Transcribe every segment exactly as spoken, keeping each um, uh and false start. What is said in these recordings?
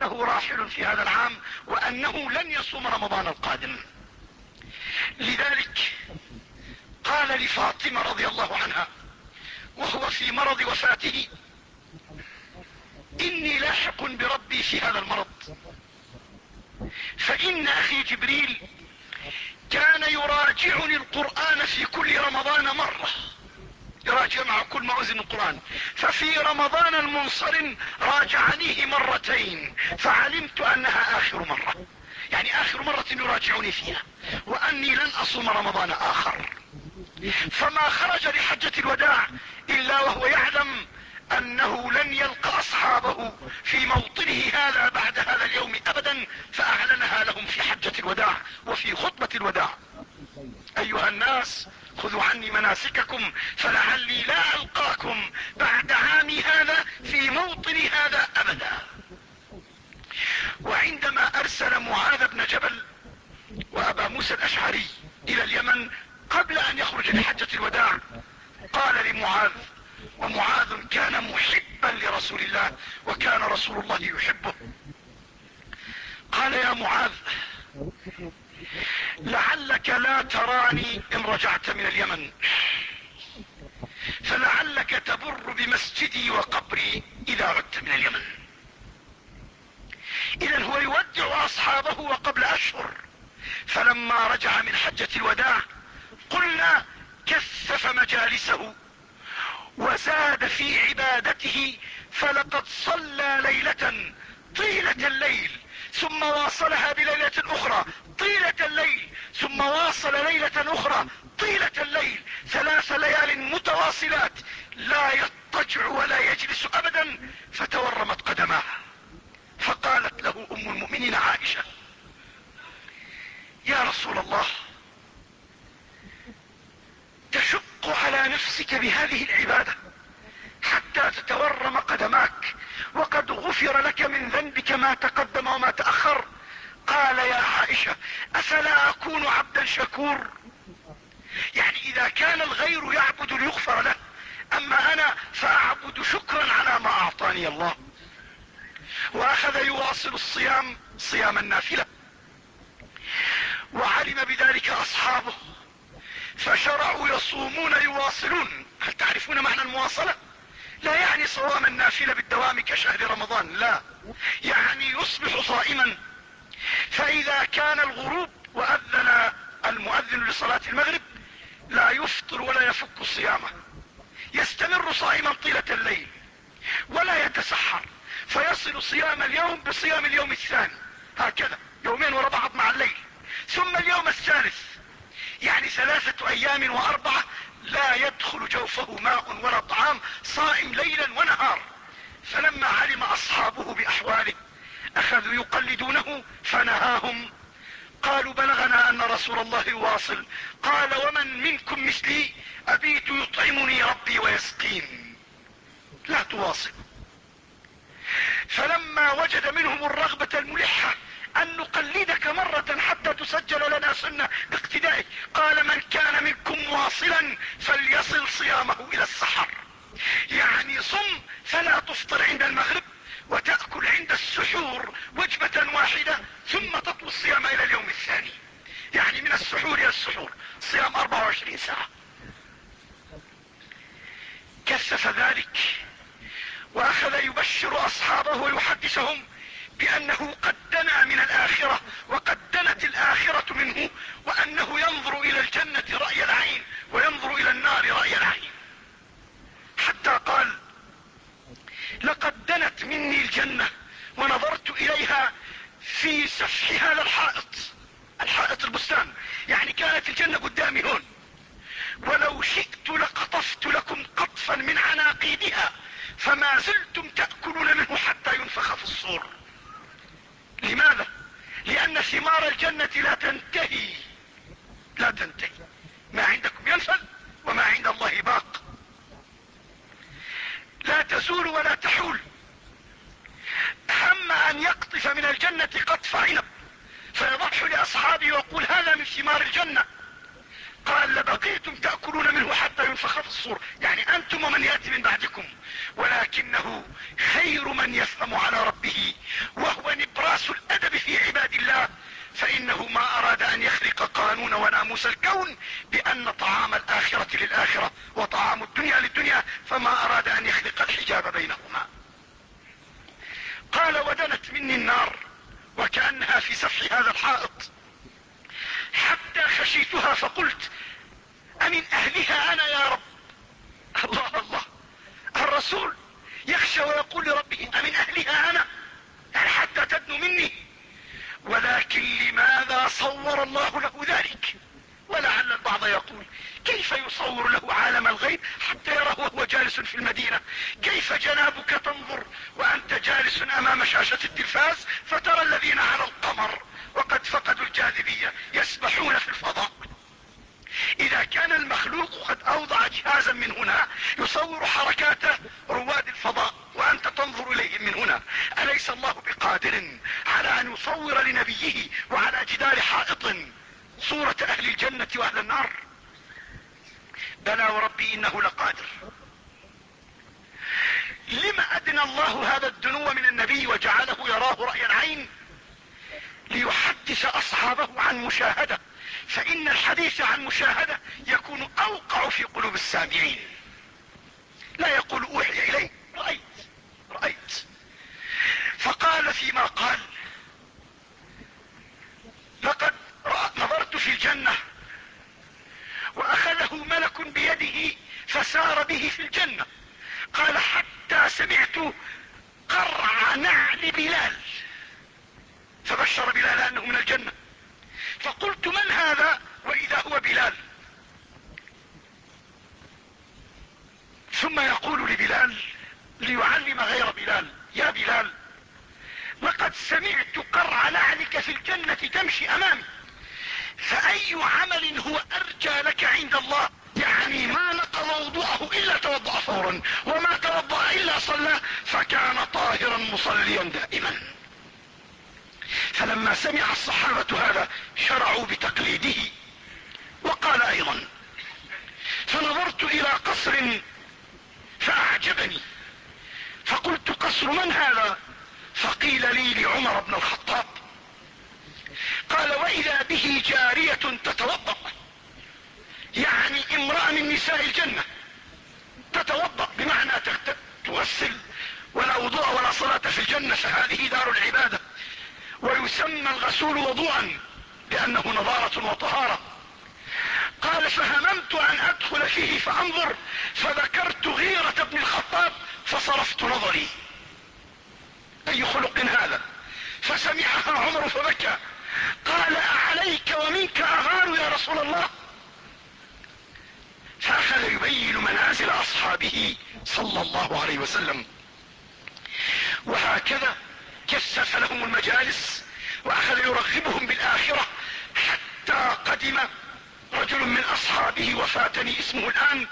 انه راحل في هذا العام وانه لن يصوم رمضان القادم. لذلك قال لفاطمة رضي الله عنها وهو في مرض وفاته: اني لاحق بربي في هذا المرض، فان اخي جبريل كان يراجعني القرآن في كل رمضان مرة، يراجع مع كل موازين القرآن، ففي رمضان المنصرم راجعنيه مرتين، فعلمت انها اخر مرة، يعني اخر مرة يراجعني فيها، واني لن اصوم رمضان اخر. فما خرج لحجة الوداع الا وهو يعلم انه لن يلقى اصحابه في موطنه هذا بعد هذا اليوم ابدا، فاعلنها لهم في حجة الوداع وفي خطبة الوداع: ايها الناس خذوا عني مناسككم فلعلي لا القاكم بعد عامي هذا في موطن هذا ابدا. وعندما ارسل معاذ بن جبل وابا موسى الاشعري الى اليمن قبل ان يخرج لحجة الوداع، قال لمعاذ، ومعاذ كان محبا لرسول الله وكان رسول الله يحبه، قال: يا معاذ، لعلك لا تراني ان رجعت من اليمن، فلعلك تبر بمسجدي وقبري اذا عدت من اليمن. اذا هو يودع اصحابه وقبل اشهر، فلما رجع من حجة الوداع قلنا كثف مجالسه وزاد في عبادته، فلقد صلى ليلة طيلة الليل ثم واصلها بليلة اخرى طيلة الليل ثم واصل ليلة اخرى طيلة الليل، ثلاث ليال متواصلات لا يضطجع ولا يجلس ابدا، فتورمت قدماه، فقالت له ام المؤمنين عائشة: يا رسول الله، تشق على نفسك بهذه العبادة حتى تتورم قدماك وقد غفر لك من ذنبك ما تقدم وما تأخر. قال: يا عائشة، افلا اكون عبدا شكور؟ يعني اذا كان الغير يعبد ليغفر له، اما انا فاعبد شكرا على ما اعطاني الله. واخذ يواصل الصيام صيام النافلة، وعلم بذلك اصحابه فشرعوا يصومون يواصلون. هل تعرفون معنى المواصلة؟ لا يعني صوام النافلة بالدوام كشهر رمضان، لا، يعني يصبح صائما، فاذا كان الغروب واذن المؤذن لصلاة المغرب لا يفطر ولا يفك صيامه، يستمر صائما طيلة الليل ولا يتسحر، فيصل صيام اليوم بصيام اليوم الثاني، هكذا يومين وراء بعض مع الليل، ثم اليوم الثالث، يعني ثلاثة ايام واربعة لا يدخل جوفه ماء ولا طعام، صائم ليلا ونهار. فلما علم اصحابه باحواله اخذوا يقلدونه فنهاهم. قالوا: بلغنا ان رسول الله يواصل. قال: ومن منكم مثلي ابيت يطعمني ربي ويسقين، لا تواصل. فلما وجد منهم الرغبة الملحة ان نقلدك مرة حتى تسجل لنا سنة باقتدائك، قال: من كان منكم مواصلا فليصل صيامه الى السحر، يعني صم فلا تفطر عند المغرب وتأكل عند السحور وجبة واحدة ثم تطوي الصيام الى اليوم الثاني، يعني من السحور الى السحور صيام اربعة وعشرين ساعة. كثف ذلك واخذ يبشر اصحابه ويحدثهم بانه قد دنا من الاخرة وقد دنت الاخرة منه، وانه ينظر الى الجنة رأي العين وينظر الى النار رأي العين، حتى قال: لقد دنت مني الجنة ونظرت اليها في سفح هذا الحائط، الحائط البستان، يعني كانت الجنة قدامي هون، ولو شئت لقطفت لكم قطفا من عناقيدها فما زلتم تأكلون منه حتى ينفخ في الصور. لماذا؟ لان ثمار الجنة لا تنتهي، لا تنتهي، ما عندكم ينفذ وما عند الله باق، لا تزول ولا تحول. هم ان يقطف من الجنة قطف عنب فيضح لاصحابه ويقول: هذا من ثمار الجنة. قال: لبقيتم تأكلون منه حتى ينفخ في الصور، يعني انتم ومن يأتي من بعدكم، ولكنه خير من يفهم على ربه وهو ناموس الكون بان طعام الاخرة للاخرة وطعام الدنيا للدنيا، فما اراد ان يخلق الحجاب بينهما. قال ودنت مني النار وكأنها في سفح هذا الحائط حتى خشيتها فقلت امن اهلها انا يا رب. الله الله، الرسول يخشى ويقول لربه امن اهلها انا، يعني حتى تدنو مني. ولكن لماذا صور الله له ذلك؟ ولعل البعض يقول كيف يصور له عالم الغيب حتى يراه وهو جالس في المدينة؟ كيف جنابك تنظر وانت جالس امام شاشة التلفاز فترى الذين على القمر وقد فقدوا الجاذبية يسبحون في الفضاء؟ اذا كان المخلوق قد اوضع جهازا من هنا يصور حركات رواد الفضاء وانت تنظر اليهم من هنا، اليس الله بقادر على ان يصور لنبيه وعلى جدار حائط صورة اهل الجنة واهل النار؟ بلى وربي انه لقادر. لما ادنى الله هذا الدنو من النبي وجعله يراه رأي العين؟ ليحدث اصحابه عن مشاهدة، فان الحديث عن مشاهدة يكون اوقع في قلوب السامعين. لا يقول اوحي الي، رأيت رأيت. فقال فيما قال لقد نظرت في الجنة واخذه ملك بيده فسار به في الجنة. قال حتى سمعت قرع نعل بلال، فبشر بلال انه من الجنة. فقلت من هذا؟ واذا هو بلال. ثم يقول لبلال ليعلم غير بلال: يا بلال لقد سمعت قرع نعلك في الجنة تمشي امامي، فاي عمل هو ارجى لك عند الله؟ يعني ما نقض وضوءه الا توضأ فورا، وما توضأ الا صلى، فكان طاهرا مصليا دائما. فلما سمع الصحابة هذا شرعوا بتقليده. وقال ايضا: فنظرت الى قصر فاعجبني فقلت قصر من هذا؟ فقيل لي لعمر بن الخطاب. قال: واذا به جارية تتوضأ، يعني امرأة من نساء الجنة تتوضأ، بمعنى تغسل، ولا وضوء ولا صلاة في الجنة، فهذه دار العبادة. ويسمى الغسول وضوءا لانه نظارة وطهارة. قال: فهممت ان ادخل فيه فانظر، فذكرت غيرة ابن الخطاب فصرفت نظري. اي خلق هذا؟ فسمعها عمر فبكى. قال: اعليك ومنك اغار يا رسول الله؟ فاخذ يبين منازل اصحابه صلى الله عليه وسلم. وهكذا كثف لهم المجالس واخذ يرغبهم بالاخرة، حتى قدم رجل من اصحابه وفاتني اسمه الان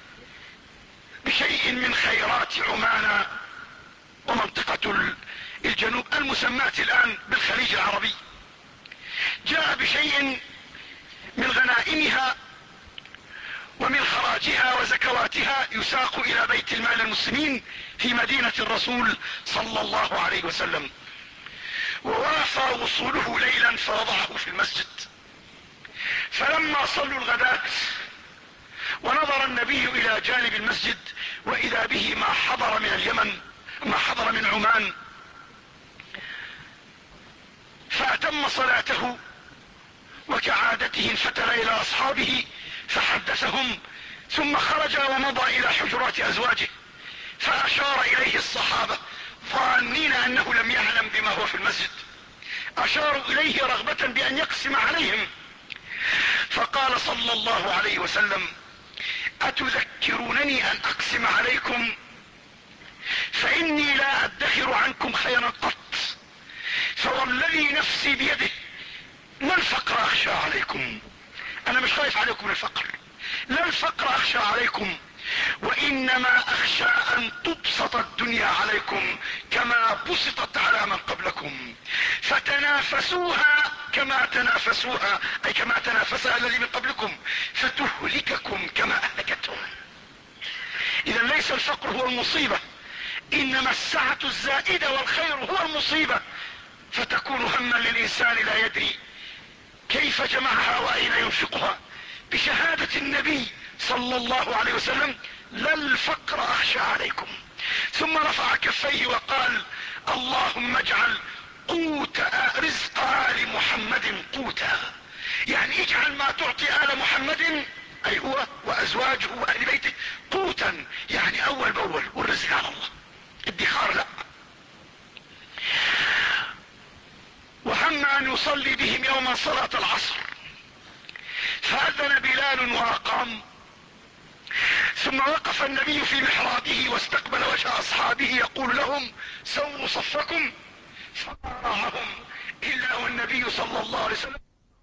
بشيء من خيرات عمان ومنطقة الجنوب المسماة الان بالخليج العربي. جاء بشيء من غنائمها ومن خراجها وزكواتها يساق الى بيت المال المسلمين في مدينة الرسول صلى الله عليه وسلم. ووافى وصوله ليلا فوضعه في المسجد. فلما صلوا الغداة ونظر النبي الى جانب المسجد واذا به ما حضر من اليمن، ما حضر من عمان، فاتم صلاته وكعادته انفتل الى اصحابه فحدثهم، ثم خرج ومضى الى حجرات ازواجه، فاشار اليه الصحابة ظانين انه لم يعلم بما هو في المسجد. اشاروا اليه رغبة بان يقسم عليهم، فقال صلى الله عليه وسلم: اتذكرونني ان اقسم عليكم؟ فاني لا ادخر عنكم خيرا قط، فوالذي نفسي بيده ما الفقر اخشى عليكم. انا مش خايف عليكم من الفقر، لا الفقر اخشى عليكم، وانما اخشى ان تبسط الدنيا عليكم كما بسطت على من قبلكم، فتنافسوها كما تنافسوها، اي كما تنافسها الذي من قبلكم، فتهلككم كما اهلكتهم. اذا ليس الفقر هو المصيبة، انما السعة الزائدة والخير هو المصيبة، فتكون هما للانسان لا يدري كيف جمعها واين ينفقها؟ بشهادة النبي صلى الله عليه وسلم: لا الفقر اخشى عليكم. ثم رفع كفيه وقال: اللهم اجعل قوت رزق آل محمد قوتا، يعني اجعل ما تعطي آل محمد، اي هو وازواجه واهل بيته، قوتا، يعني اول باول، والرزق على الله، ادخار لا. وهم ان يصلي بهم يوما صلاة العصر، فاذن بلال واقام، ثم وقف النبي في محرابه واستقبل وجه اصحابه يقول لهم: سووا صفكم. فما راهم الا والنبي صلى الله عليه وسلم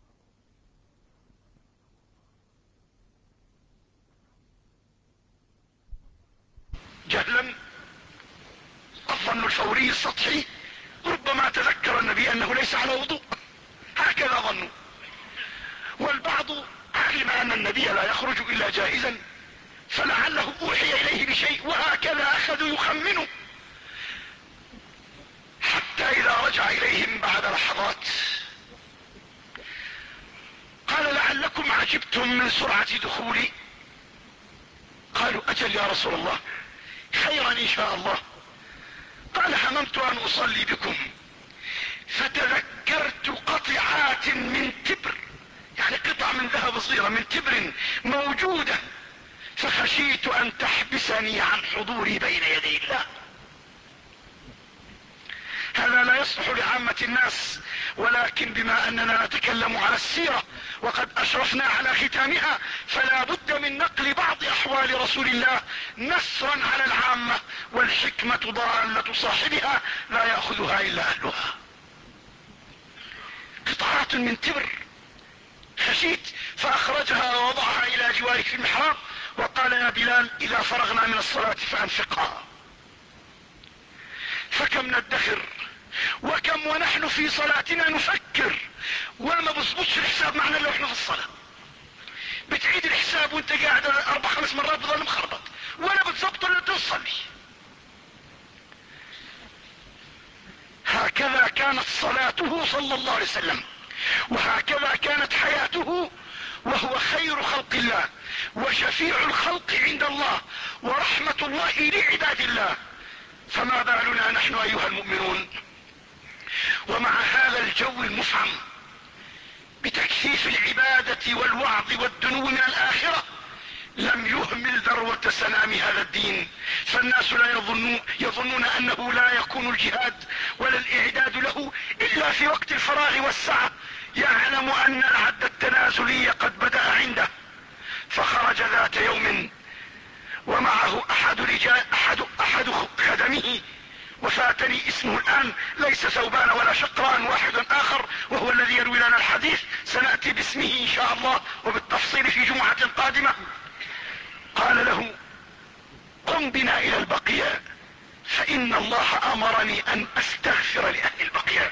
جهلا، الظن الفوري السطحي، ربما تذكر النبي انه ليس على وضوء، هكذا ظنوا. والبعض علم ان النبي لا يخرج الا جائزا، فلعله اوحي اليه بشيء، وهكذا اخذوا يخمنوا، حتى اذا رجع اليهم بعد لحظات قال: لعلكم عجبتم من سرعة دخولي. قالوا: اجل يا رسول الله، خيرا ان شاء الله. قال: هممت ان اصلي بكم فتذكرت قطعات من تبر، يعني قطع من ذهب صغيرة من تبر موجودة، فخشيت ان تحبسني عن حضوري بين يدي الله. هذا لا يصلح لعامة الناس، ولكن بما اننا نتكلم على السيرة وقد اشرفنا على ختامها، فلا بد من نقل بعض احوال رسول الله نسرا على العامة، والحكمة ضالة صاحبها لا يأخذها الا اهلها. قطعات من تبر، خشيت، فاخرجها ووضعها الى جواره في المحراب، وقال: يا بلال اذا فرغنا من الصلاة فانفقها. فكم ندخر، وكم ونحن في صلاتنا نفكر، وما بظبطش الحساب معنا الا احنا في الصلاة. بتعيد الحساب وانت قاعد اربع خمس مرات بظل مخربط، ولا بتظبط الا تصلي. هكذا كانت صلاته صلى الله عليه وسلم، وهكذا كانت حياته، وهو خير خلق الله وشفيع الخلق عند الله ورحمة الله لعباد الله. فما بالنا نحن ايها المؤمنون؟ ومع هذا الجو المفعم بتكثيف العبادة والوعظ والدنو من الاخرة، لم يهمل ذروة سنام هذا الدين. فالناس لا يظنون, يظنون انه لا يكون الجهاد ولا الاعداد له الا في وقت الفراغ والسعة. يعلم ان العد التنازلي قد بدأ عنده، فخرج ذات يوم ومعه احد رجال احد احد خدمه، وفاتني اسمه الان، ليس ثوبان ولا شقران، واحد اخر وهو الذي يروي لنا الحديث، سنأتي باسمه ان شاء الله وبالتفصيل في جمعة قادمة. قال له: قم بنا الى البقيع، فان الله امرني ان استغفر لاهل البقيع.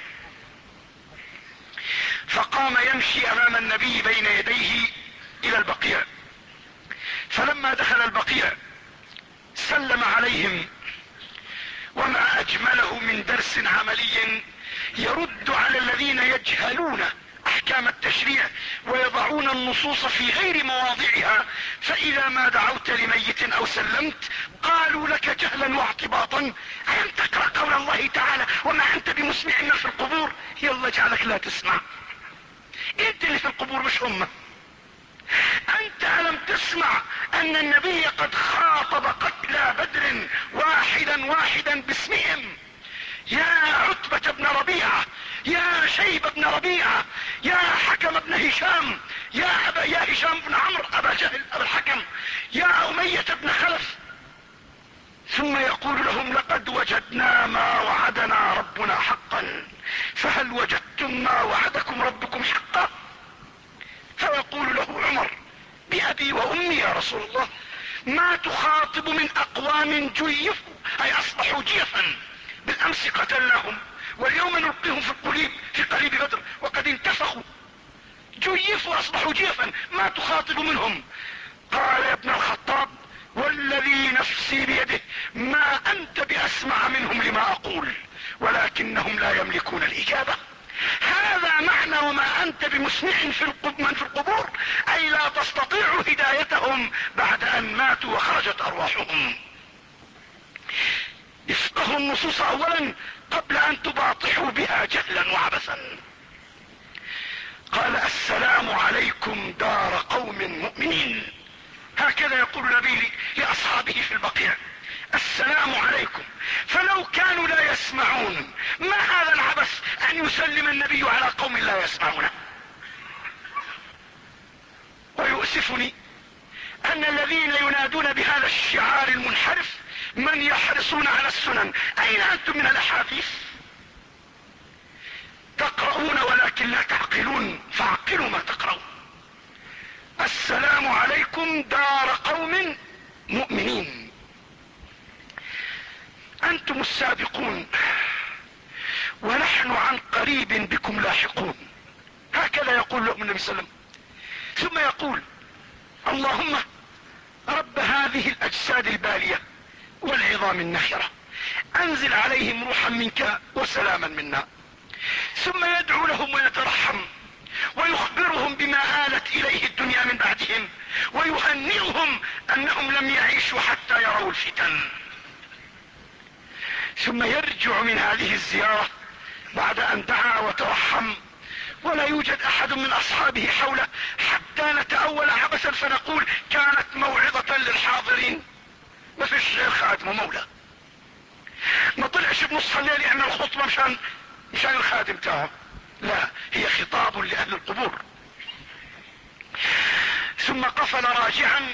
فقام يمشي امام النبي بين يديه الى البقيع، فلما دخل البقيع سلم عليهم، وما اجمله من درس عملي يرد على الذين يجهلون احكام التشريع ويضعون النصوص في غير مواضعها، فاذا ما دعوت لميت او سلمت قالوا لك جهلا واعتباطا: الم تقرأ قول الله تعالى: وما انت بمسمع من في القبور؟ يلا اجعلك لا تسمع، انت اللي في القبور مش هم. انت الم تسمع ان النبي قد خاطب قتلى بدر واحدا واحدا باسمهم: يا عتبة بن ربيعة، يا شيبة بن ربيعة، يا حكم بن هشام، يا أبا يا هشام بن عمرو أبا جهل أبا الحكم، يا أمية بن خلف. ثم يقول لهم: لقد وجدنا ما وعدنا ربنا حقا، فهل وجدتم ما وعدكم ربكم حقا؟ فيقول له عمر: بأبي وأمي يا رسول الله، ما تخاطب من أقوام جيفوا، أي أصبحوا جيفا، بالأمس قتلناهم واليوم نلقيهم في القليب في قليب بدر وقد انتفخوا، جيفوا أصبحوا جيفا، ما تخاطب منهم؟ قال: يا ابن الخطاب، والذي نفسي بيده ما أنت بأسمع منهم لما أقول، ولكنهم لا يملكون الإجابة. هذا معنى وما انت بمسمع في من في القبور، اي لا تستطيع هدايتهم بعد ان ماتوا وخرجت ارواحهم. افقهوا النصوص اولا قبل ان تباطحوا بها جهلا وعبثا. قال السلام عليكم دار قوم مؤمنين، هكذا يقول النبي لاصحابه في البقيع، السلام عليكم. فلو كانوا لا يسمعون ما هذا العبث ان يسلم النبي على قوم لا يسمعون. ويؤسفني ان الذين ينادون بهذا الشعار المنحرف من يحرصون على السنن. اين انتم من الاحاديث؟ تقرؤون ولكن لا تعقلون، فاعقلوا ما تقرؤون. السلام عليكم دار قوم مؤمنين، انتم السابقون ونحن عن قريب بكم لاحقون، هكذا يقول لهم النبي صلى الله عليه وسلم. ثم يقول اللهم رب هذه الاجساد البالية والعظام النخرة انزل عليهم روحا منك وسلاما منا. ثم يدعو لهم ويترحم ويخبرهم بما آلت اليه الدنيا من بعدهم، ويهنئهم انهم لم يعيشوا حتى يروا الفتن. ثم يرجع من هذه الزيارة بعد ان دعا وترحم ولا يوجد احد من اصحابه حوله حتى نتأول عبثا فنقول كانت موعظة للحاضرين. ما فيش غير خادم ومولى، ما طلعش بنص الليل يعمل خطبة مشان مشان الخادم تاعه، لا، هي خطاب لاهل القبور. ثم قفل راجعا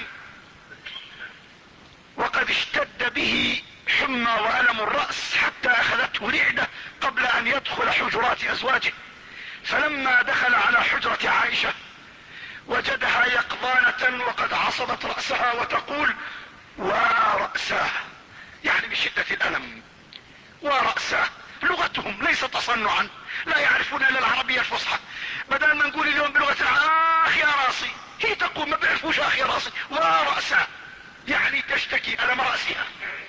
وقد اشتد به حمى وألم الرأس حتى اخذته رعدة قبل ان يدخل حجرات ازواجه. فلما دخل على حجرة عائشة وجدها يقظانة وقد عصبت رأسها وتقول ورأساه، يعني بشدة الألم. ورأساه لغتهم ليس تصنعا، لا يعرفون الا العربية الفصحى. بدل ما نقول اليوم بلغة اخ يا راسي، هي تقول ما بيعرفوش اخ يا راسي. ورأساه يعني تشتكي ألم رأسها.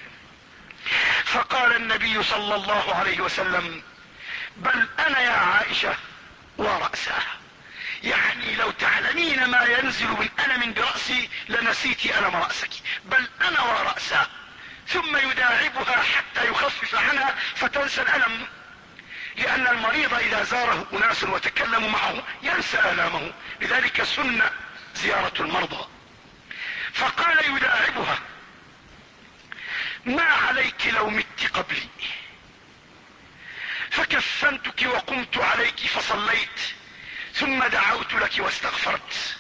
فقال النبي صلى الله عليه وسلم بل انا يا عائشة ورأساه، يعني لو تعلمين ما ينزل من ألم برأسي لنسيت ألم رأسك، بل انا ورأساه. ثم يداعبها حتى يخفف عنها فتنسى الألم، لأن المريض إذا زاره أناس وتكلموا معه ينسى ألامه، لذلك سنة زيارة المرضى. فقال يداعبها ما عليك لو مت قبلي، فكفنتك وقمت عليك فصليت ثم دعوت لك واستغفرت.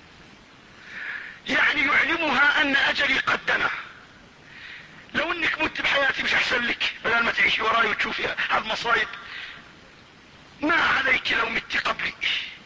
يعني يعلمها ان اجلي قد دنا، لو انك مت بحياتي مش احسن لك بدل ما تعيشي وراي وتشوفي هالمصايب. ما عليك لو مت قبلي،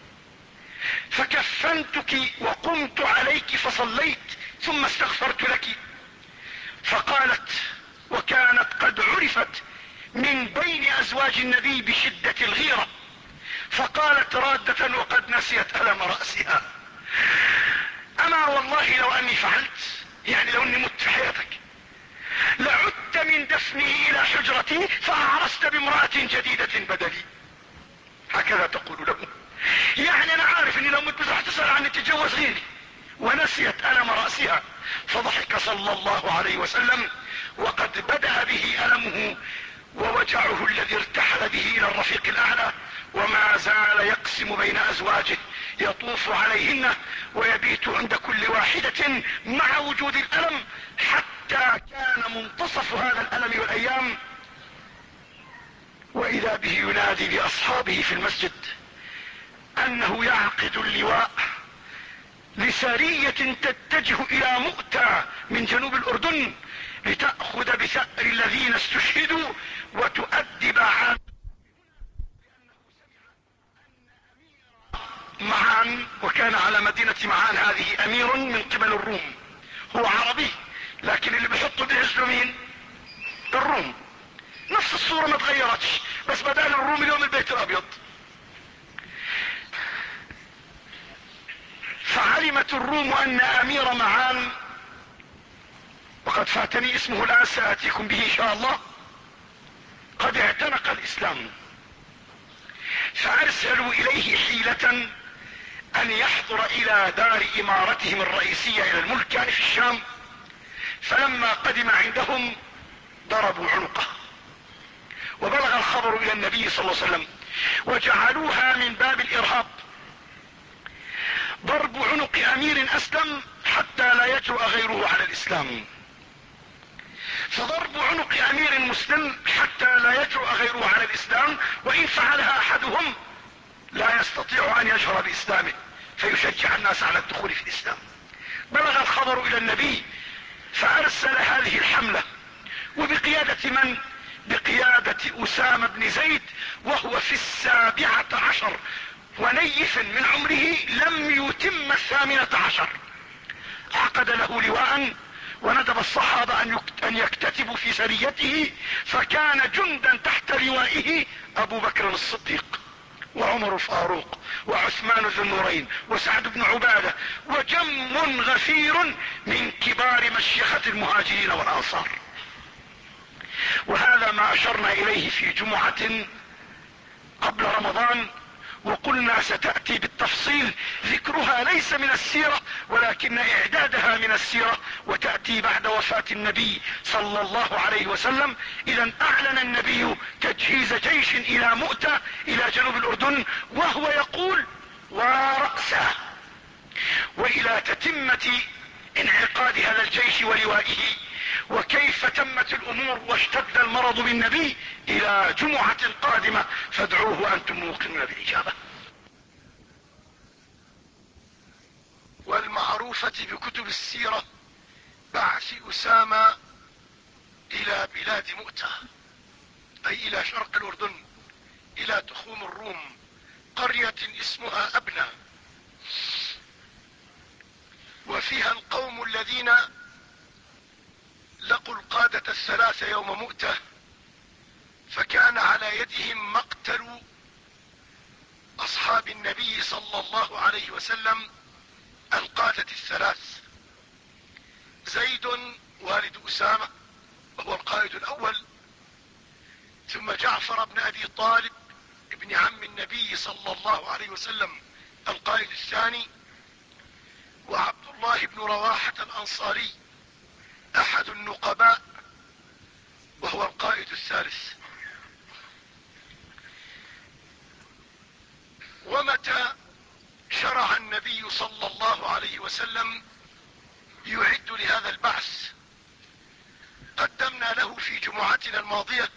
فكفنتك وقمت عليك فصليت ثم استغفرت لك. فقالت وكانت قد عرفت من بين ازواج النبي بشدة الغيرة، فقالت رادة وقد نسيت ألم رأسها اما والله لو اني فعلت، يعني لو اني مت في حياتك لعدت من دفنه الى حجرتي فاعرست بامرأة جديدة بدلي. هكذا تقول له، يعني انا عارف اني لو مت بس تسأل عني تتجوز غيري. ونسيت ألم رأسها. فضحك صلى الله عليه وسلم وقد بدأ به ألمه ووجعه الذي ارتحل به الى الرفيق الاعلى، وما زال يقسم بين ازواجه يطوف عليهن ويبيت عند كل واحدة مع وجود الالم، حتى كان منتصف هذا الالم والايام واذا به ينادي لاصحابه في المسجد انه يعقد اللواء لسرية تتجه الى مؤتة من جنوب الاردن لتأخذ بثأر الذين استشهدوا وتؤدب عن معان. وكان على مدينة معان هذه امير من قبل الروم، هو عربي لكن اللي بيحطوا بيعزلوا مين؟ الروم. نفس الصورة ما تغيرتش، بس بدل الروم اليوم البيت الابيض. فعلمت الروم ان امير معان، وقد فاتني اسمه الان سآتيكم به ان شاء الله، قد اعتنق الاسلام. فارسلوا اليه حيلة ان يحضر الى دار امارتهم الرئيسية الى الملك يعني في الشام. فلما قدم عندهم ضربوا عنقه، وبلغ الخبر الى النبي صلى الله عليه وسلم، وجعلوها من باب الارهاب، ضرب عنق امير اسلم حتى لا يجرؤ غيره على الاسلام. فضرب عنق امير مسلم حتى لا يجرؤ غيره على الاسلام، وان فعلها احدهم لا يستطيع ان يجهر باسلامه فيشجع الناس على الدخول في الاسلام. بلغ الخبر الى النبي فارسل هذه الحملة، وبقيادة من؟ بقيادة اسامة بن زيد، وهو في السابعة عشر ونيف من عمره، لم يتم الثامنة عشر. عقد له لواء وندب الصحابة ان يكتتبوا في سريته، فكان جندا تحت لوائه ابو بكر الصديق وعمر الفاروق وعثمان ذو النورين وسعد بن عبادة وجم غفير من كبار مشيخة المهاجرين والانصار. وهذا ما اشرنا اليه في جمعة قبل رمضان، وقلنا ستأتي بالتفصيل، ذكرها ليس من السيرة ولكن اعدادها من السيرة، وتأتي بعد وفاة النبي صلى الله عليه وسلم. اذا اعلن النبي تجهيز جيش الى مؤتة الى جنوب الاردن، وهو يقول ورأسه، والى تتمة انعقاد هذا الجيش ولوائه وكيف تمت الامور واشتد المرض بالنبي الى جمعة قادمة، فادعوه انتم موقنون بالاجابة. والمعروفة بكتب السيرة بعث اسامة الى بلاد مؤتة، اي الى شرق الاردن، الى تخوم الروم، قرية اسمها ابنى، وفيها القوم الذين لقوا القادة الثلاثة يوم مؤتة، فكان على يدهم مقتل اصحاب النبي صلى الله عليه وسلم القادة الثلاث: زيد والد اسامة وهو القائد الاول، ثم جعفر بن ابي طالب ابن عم النبي صلى الله عليه وسلم القائد الثاني، وعبد الله بن رواحة الانصاري احد النقباء وهو القائد الثالث. ومتى شرع النبي صلى الله عليه وسلم يعد لهذا البعث؟ قدمنا له في جمعتنا الماضية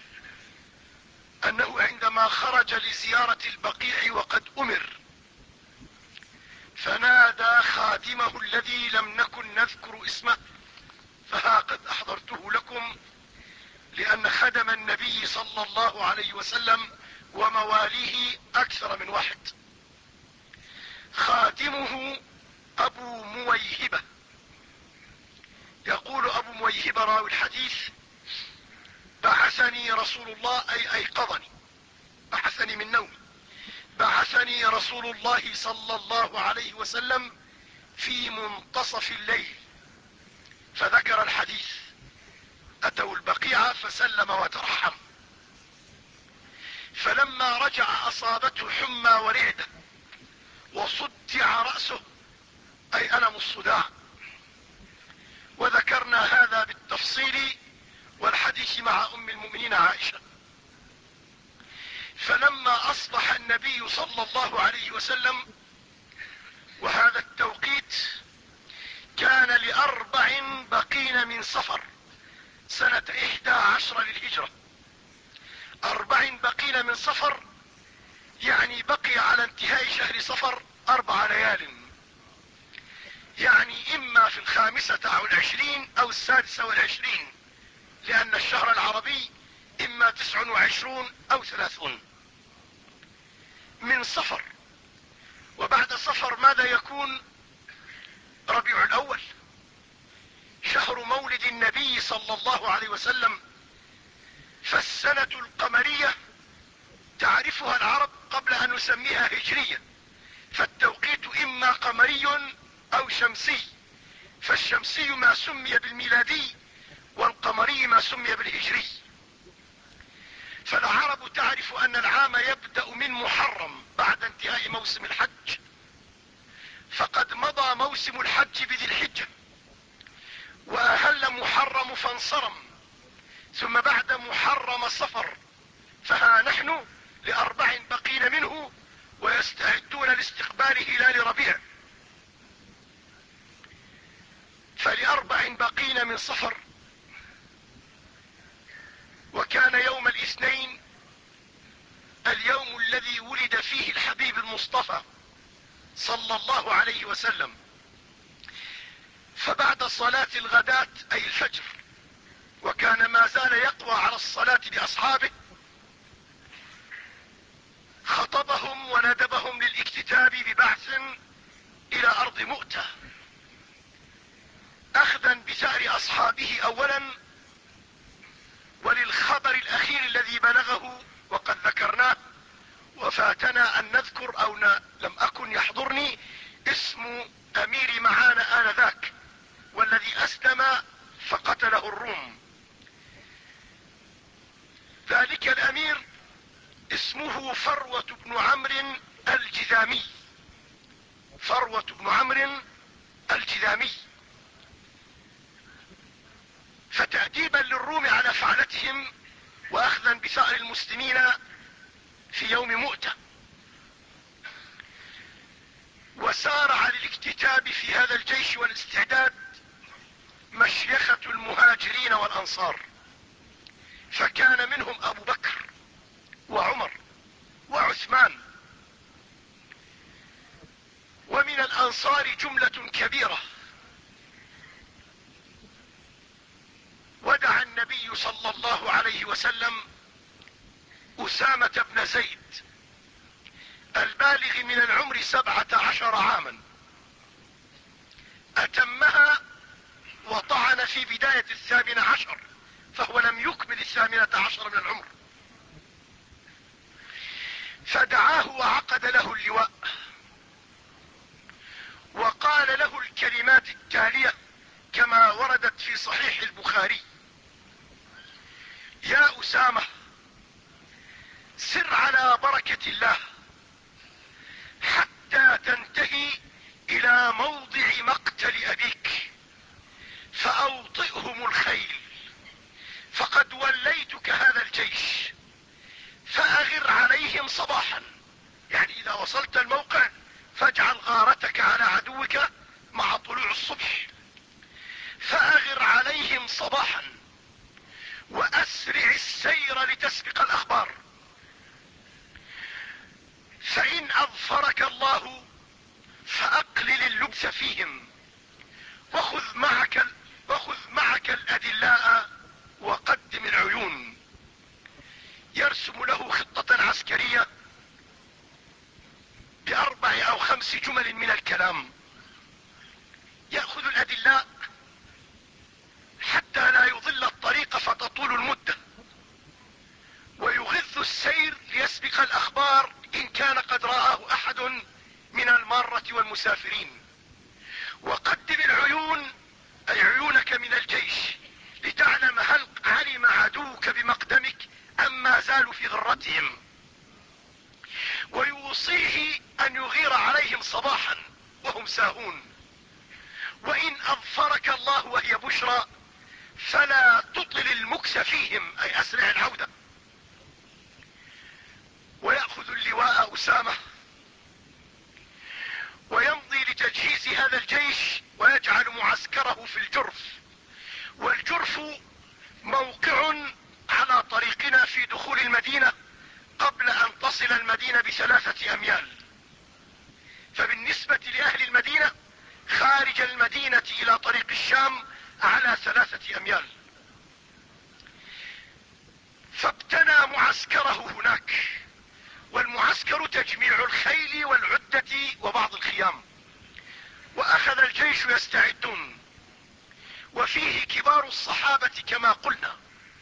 انه عندما خرج لزيارة البقيع وقد امر، فنادى خادمه الذي لم نكن نذكر اسمه، فها قد احضرته لكم، لان خدم النبي صلى الله عليه وسلم ومواليه اكثر من واحد. خادمه ابو مويهبة، يقول ابو مويهبة راوي الحديث: بعثني رسول الله، اي ايقظني، بعثني من نومي، بعثني رسول الله صلى الله عليه وسلم في منتصف الليل، فذكر الحديث. اتوا البقيع فسلم وترحم، فلما رجع اصابته حمى ورعدة وصدع رأسه، اي الم الصداع، وذكرنا هذا بالتفصيل والحديث مع ام المؤمنين عائشة. فلما اصبح النبي صلى الله عليه وسلم، وهذا التوقيت كان لاربع بقين من صفر سنة احدى عشر للهجرة، اربع بقين من صفر يعني بقي على انتهاء شهر صفر اربع ليال، يعني اما في الخامسة او العشرين او السادسة والعشرين، لان الشهر العربي اما تسع وعشرون او ثلاثون من صفر. وبعد صفر ماذا يكون؟ ربيع الاول، شهر مولد النبي صلى الله عليه وسلم. فالسنة القمرية تعرفها العرب قبل ان نسميها هجرية، فالتوقيت اما قمري او شمسي، فالشمسي ما سمي بالميلادي والقمري ما سمي بالهجري. فالعرب تعرف ان العام يبدأ من محرم بعد انتهاء موسم الحج، فقد مضى موسم الحج بذي الحجة واهل محرم فانصرم، ثم بعد محرم صفر، فها نحن لاربع بقين منه ويستعدون لاستقبال هلال ربيع. فلاربع بقين من صفر، وكان يوم الاثنين اليوم الذي ولد فيه الحبيب المصطفى صلى الله عليه وسلم. فبعد صلاة الغداة اي الفجر، وكان ما زال يقوى على الصلاة باصحابه، خطبهم وندبهم للاكتتاب ببعث الى ارض مؤتة، اخذا بثأر اصحابه اولا، وللخبر الاخير الذي بلغه وقد ذكرناه وفاتنا ان نذكر او لم اكن يحضرني اسم امير معانا انذاك، والذي اسلم فقتله الروم. ذلك الامير اسمه فروة بن عمرو الجذامي، فروة بن عمرو الجذامي. فتأديبا للروم على فعلتهم واخذا بثأر المسلمين في يوم مؤتة، وسارع للاكتتاب في هذا الجيش والاستعداد مشيخة المهاجرين والانصار، فكان منهم ابو بكر وعمر وعثمان، ومن الانصار جملة كبيرة. ودعا النبي صلى الله عليه وسلم اسامة بن زيد البالغ من العمر سبعة عشر عاما، اتمها وطعن في بداية الثامن عشر، فهو لم يكمل الثامنة عشر من العمر. فدعاه وعقد له اللواء، وقال له الكلمات التالية كما وردت في صحيح البخاري: يا اسامة، سر على بركة الله حتى تنتهي الى موضع مقتل ابيك، فاوطئهم الخيل، فقد وليتك هذا الجيش، فاغر عليهم صباحا، يعني اذا وصلت الموقع فاجعل غارتك على عدوك مع طلوع الصبح، فاغر عليهم صباحا واسرع السير لتسبق الاخبار، فان اظفرك الله فاقلل اللبس فيهم، وخذ معك وخذ معك الادلاء وقدم العيون. يرسم له خطة عسكرية باربع او خمس جمل من الكلام، يأخذ الادلاء حتى لا يضل الطريق فتطول المدة، ويغذ السير ليسبق الاخبار ان كان قد رآه احد من المارة والمسافرين، وقدم العيون اي عيونك من الجيش لتعلم هل علم عدوك بمقدمك ام ما زالوا في غرتهم، ويوصيه ان يغير عليهم صباحا وهم ساهون، وان اظفرك الله وهي بشرى فلا تطل المكس فيهم اي اسرع العودة. ويأخذ اللواء اسامة ويمضي لتجهيز هذا الجيش، ويجعل معسكره في الجرف، والجرف موقع على طريقنا في دخول المدينة قبل ان تصل المدينة بثلاثة اميال، فبالنسبة لاهل المدينة خارج المدينة الى طريق الشام على ثلاثة اميال. فابتنى معسكره هناك، والمعسكر تجميع الخيل والعدة وبعض الخيام، واخذ الجيش يستعدون، وفيه كبار الصحابة كما قلنا.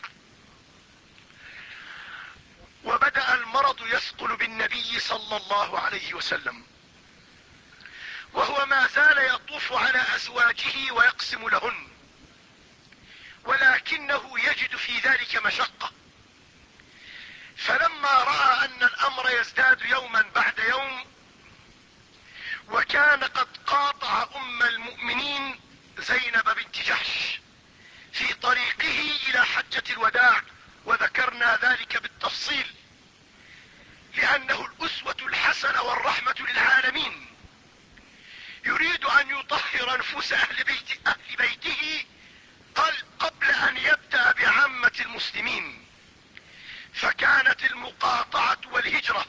وبدأ المرض يثقل بالنبي صلى الله عليه وسلم، وهو ما زال يطوف على ازواجه ويقسم لهن، ولكنه يجد في ذلك مشقة، فلما رأى ان الامر يزداد يوما بعد يوم، وكان قد قاطع ام المؤمنين زينب بنت جحش في طريقه الى حجة الوداع، وذكرنا ذلك بالتفصيل لانه الاسوة الحسنة والرحمة للعالمين، يريد ان يطهر نفوس اهل, بيت أهل بيته قبل ان يبدأ بعامة المسلمين. فكانت المقاطعة والهجرة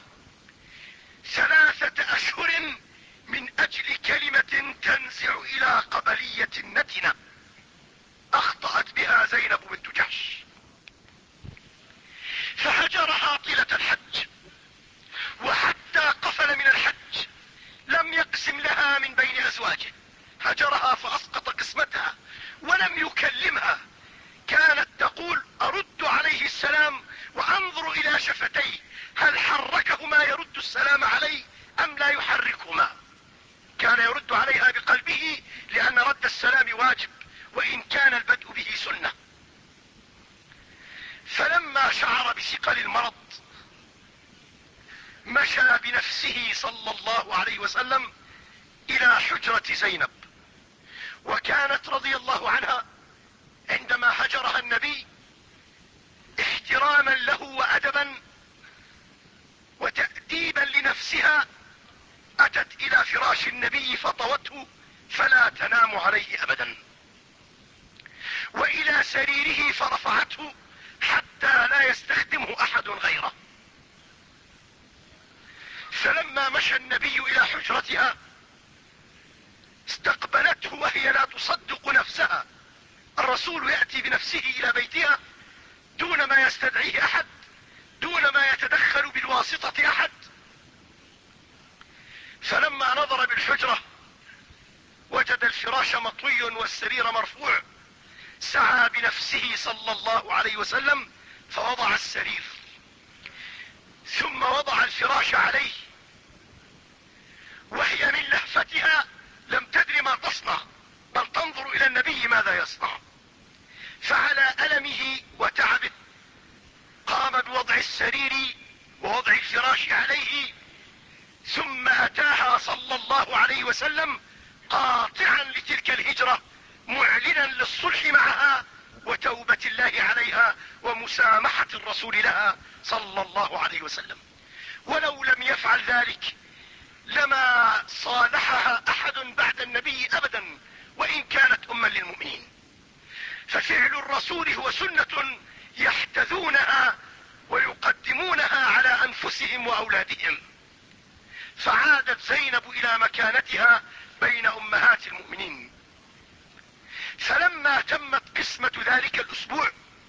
ثلاثة اشهر من اجل كلمة تنزع الى قبلية نتنة اخطأت بها زينب بنت جحش، فهجرها طيلة الحج، وحتى قفل من الحج لم يقسم لها من بين ازواجه، هجرها فاسقط قسمتها ولم يكلمها. كانت تقول ارد عليه السلام وانظر الى شفتيه هل حركهما يرد السلام علي ام لا يحركهما. كان يرد عليها بقلبه لان رد السلام واجب وان كان البدء به سنة. فلما شعر بثقل المرض مشى بنفسه صلى الله عليه وسلم الى حجرة زينب، وكانت رضي الله عنها عندما هجرها النبي احتراما له وادبا وتأديبا لنفسها اتت الى فراش النبي فطوته فلا تنام عليه ابدا، والى سريره فرفعته حتى لا يستخدمه احد غيره. فلما مشى النبي الى حجرتها استقبلته وهي لا تصدق نفسها، الرسول يأتي بنفسه الى بيتها دون ما يستدعيه احد، دون ما يتدخل بالواسطة احد. فلما نظر بالحجرة وجد الفراش مطوي والسرير مرفوع، سعى بنفسه صلى الله عليه وسلم فوضع السرير ثم وضع الفراش عليه، وهي من لهفتها لم تدر ما تصنع بل تنظر الى النبي ماذا يصنع. فعلى ألمه وتعبه قام بوضع السرير ووضع الفراش عليه، ثم اتاها صلى الله عليه وسلم قاطعا لتلك الهجرة معلنا للصلح معها وتوبة الله عليها ومسامحة الرسول لها صلى الله عليه وسلم. ولو لم يفعل ذلك لما صالحها احد بعد النبي ابدا وان كانت اما للمؤمنين. ففعل الرسول هو سنة يحتذونها ويقدمونها على انفسهم واولادهم. فعادت زينب الى مكانتها بين امهات المؤمنين. فلما تمت قسمة ذلك الاسبوع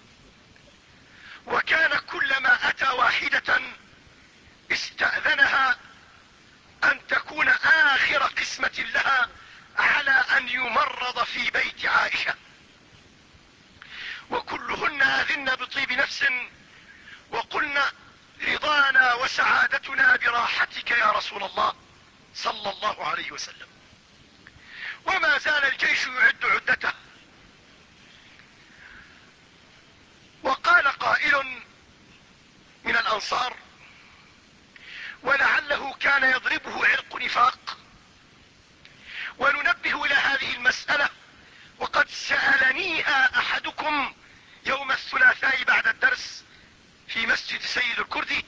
وكان كلما اتى واحدة استأذنها ان تكون اخر قسمة لها على ان يمرض في بيت عائشة، وكلهن اذن بطيب نفس وقلنا رضانا وسعادتنا براحتك يا رسول الله صلى الله عليه وسلم. وما زال الجيش يعد عدته. وقال قائل من الانصار ولعله كان يضربه عرق نفاق، وننبه الى هذه المسألة وقد سألنيها احدكم يوم الثلاثاء بعد الدرس في مسجد سيد الكردي،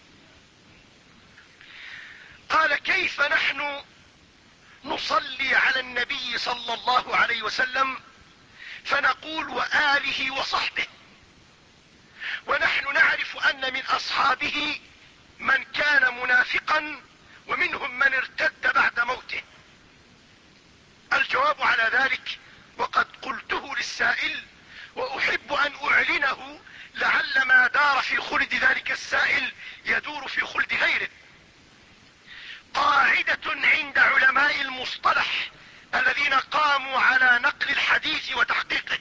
قال كيف نحن نصلي على النبي صلى الله عليه وسلم فنقول وآله وصحبه، ونحن نعرف ان من اصحابه من كان منافقا ومنهم من ارتد بعد موته. الجواب على ذلك وقد قلته للسائل واحب ان اعلنه لعل ما دار في خلد ذلك السائل يدور في خلد غيره. قاعدة عند علماء المصطلح الذين قاموا على نقل الحديث وتحقيقه،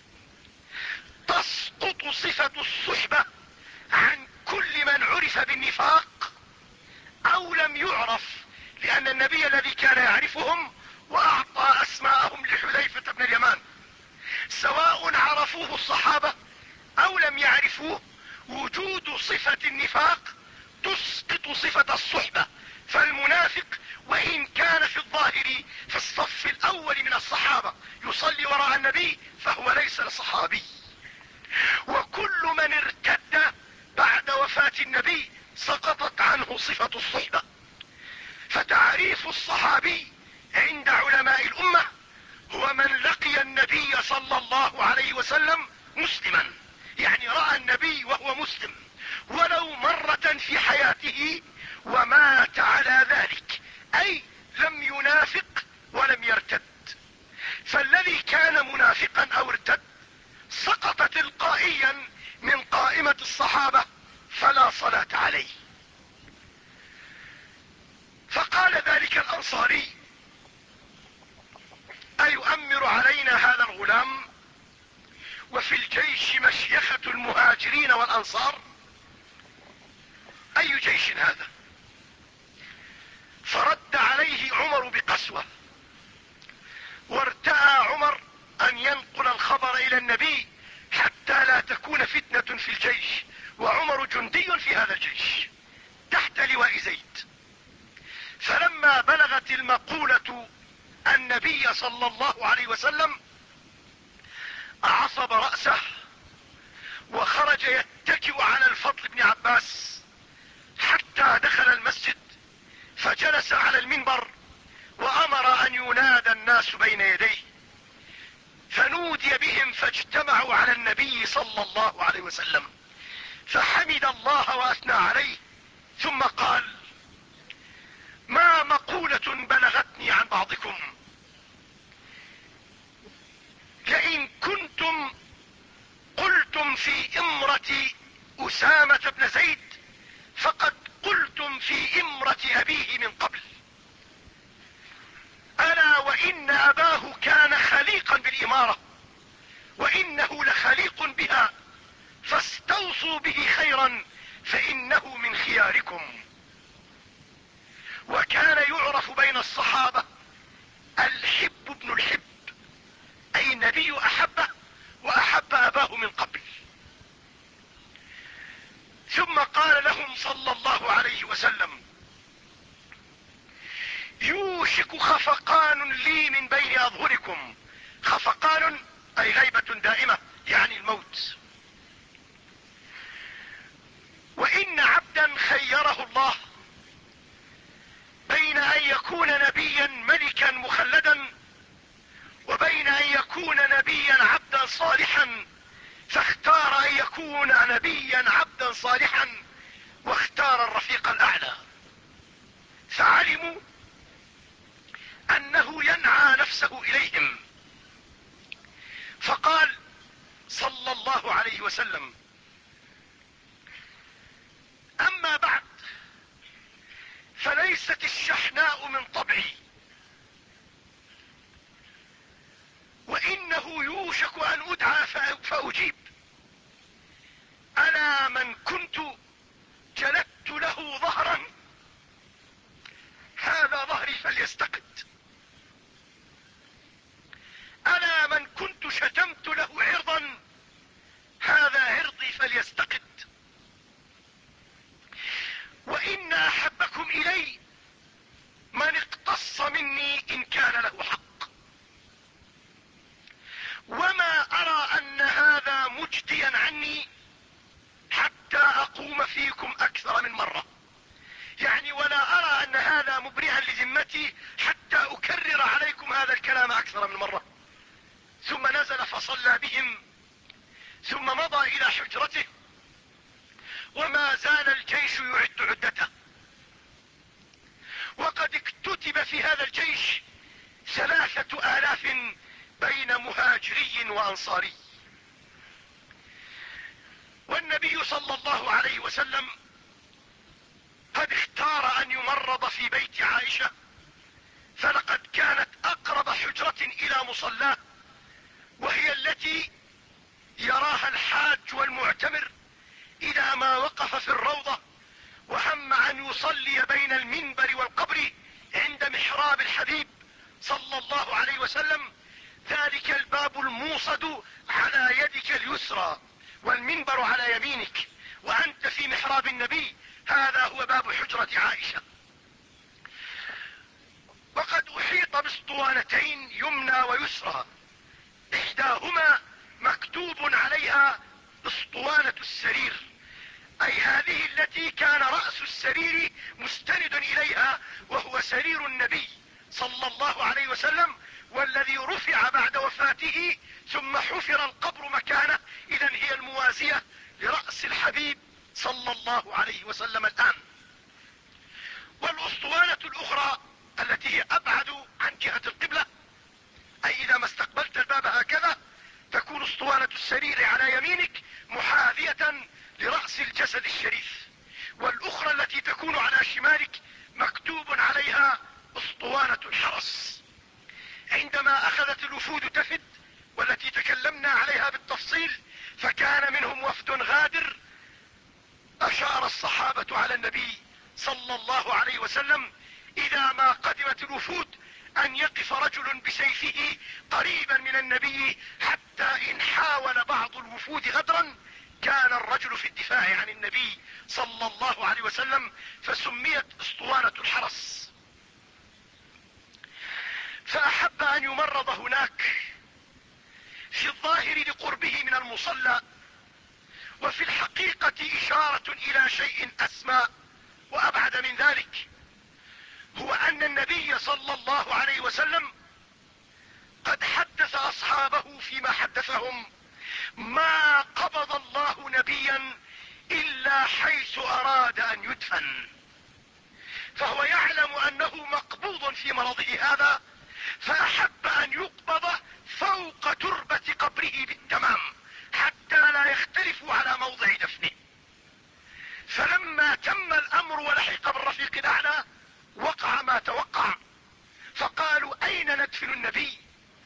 تسقط صفة الصحبة عن كل من عرف بالنفاق او لم يعرف، لان النبي الذي كان يعرفهم واعطى اسماءهم لحذيفة بن اليمان سواء عرفوه الصحابة او لم يعرفوه، وجود صفة النفاق تسقط صفة الصحبة. فالمنافق وان كان في الظاهر في الصف الاول من الصحابة يصلي وراء النبي فهو ليس صحابي. وكل من ارتد بعد وفاة النبي سقطت عنه صفة الصحبة. فتعريف الصحابي عند علماء الامة هو من لقي النبي صلى الله عليه وسلم مسلما، يعني رأى النبي وهو مسلم ولو مرة في حياته ومات على ذلك، اي لم ينافق ولم يرتد. فالذي كان منافقا او ارتد سقط تلقائيا من قائمة الصحابة فلا صلاة عليه. فقال ذلك الانصاري: ايؤمر علينا هذا الغلام وفي الجيش مشيخة المهاجرين والانصار؟ اي جيش هذا؟ فرد عليه عمر بقسوة، وارتأى عمر ان ينقل الخبر الى النبي حتى لا تكون فتنة في الجيش، وعمر جندي في هذا الجيش تحت لواء زيد. فلما بلغت المقولة النبي صلى الله عليه وسلم عصب رأسه وخرج يتكئ على الفضل بن عباس حتى دخل المسجد، فجلس على المنبر وامر ان ينادى الناس بين يديه، فنودي بهم فاجتمعوا على النبي صلى الله عليه وسلم فحمد الله واثنى عليه، ثم قال: ما مقولة بلغتني عن بعضكم، لئن كنتم قلتم في امرة اسامة بن زيد فقد قلتم في امرة ابيه من قبل، الا وان اباه كان خليقا بالامارة وانه لخليق بها، فاستوصوا به خيرا فانه من خياركم. وكان يعرف بين الصحابة الحب ابن الحب، اي النبي احبه واحب اباه من قبل. ثم قال لهم صلى الله عليه وسلم: يوشك خفقان لي من بين اظهركم. خفقان اي غيبة دائمة، يعني الموت. وان عبدا خيره الله بين ان يكون نبيا ملكا مخلدا وبين ان يكون نبيا عبدا صالحا، فاختار ان يكون نبيا عبدا صالحا واختار الرفيق الاعلى. فعلموا انه ينعى نفسه اليهم، فقال صلى الله عليه وسلم: اما بعد، فليست الشحناء من طبعي، وانه يوشك ان ادعى فاجيب. الا من كنت جلدت له ظهرا هذا ظهري فليستقد، الا من كنت شتمت له عرضا هذا عرضي فليستقد. وان احبكم الي من اقتص مني ان كان له حق، وما ارى ان هذا مجديا عني حتى اقوم فيكم اكثر من مرة، يعني ولا ارى ان هذا مبرئا لذمتي حتى اكرر عليكم هذا الكلام اكثر من مرة. ثم نزل فصلى بهم ثم مضى الى حجرته، وما زال الجيش يعد عدته. وقد اكتتب في هذا الجيش ثلاثة الاف بين مهاجري وانصاري. والنبي صلى الله عليه وسلم قد اختار ان يمرض في بيت عائشة، فلقد كانت اقرب حجرة الى مصلاه، وهي التي يراها الحاج والمعتمر اذا ما وقف في الروضة وهم ان يصلي بين المنبر والقبر عند محراب الحبيب صلى الله عليه وسلم. ذلك الباب الموصد على يدك اليسرى والمنبر على يمينك، وانت في محراب النبي، هذا هو باب حجرة عائشة. وقد احيط باسطوانتين يمنى ويسرى، احداهما مكتوب عليها اسطوانة السرير، اي هذه التي كان رأس السرير مستند اليها، وهو سرير النبي صلى الله عليه وسلم، والذي رفع بعد وفاته ثم حفر القبر مكانه، اذا هي الموازية لرأس الحبيب صلى الله عليه وسلم الآن. والاسطوانة الاخرى التي هي ابعد عن جهة القبلة، اي اذا ما استقبلت الباب هكذا تكون اسطوانة السرير على يمينك محاذية لرأس الجسد الشريف، والاخرى التي تكون على شمالك مكتوب عليها اسطوانة الحرس. عندما اخذت الوفود تفد، والتي تكلمنا عليها بالتفصيل، فكان منهم وفد غادر، اشار الصحابة على النبي صلى الله عليه وسلم اذا ما قدمت الوفود ان يقف رجل بسيفه قريبا من النبي، حتى ان حاول بعض الوفود غدرا كان الرجل في الدفاع عن النبي صلى الله عليه وسلم، فسميت اسطوانة الحرس. فاحب ان يمرض هناك، في الظاهر لقربه من المصلى، وفي الحقيقة اشارة الى شيء اسمى وابعد من ذلك، هو ان النبي صلى الله عليه وسلم قد حدث اصحابه فيما حدثهم ما قبض الله نبيا الا حيث اراد ان يدفن، فهو يعلم انه مقبوض في مرضه هذا، فاحب ان يقبض فوق تربة قبره بالتمام حتى لا يختلفوا على موضع دفنه. فلما تم الامر ولحق بالرفيق الاعلى وقع ما توقع، فقالوا اين ندفن النبي؟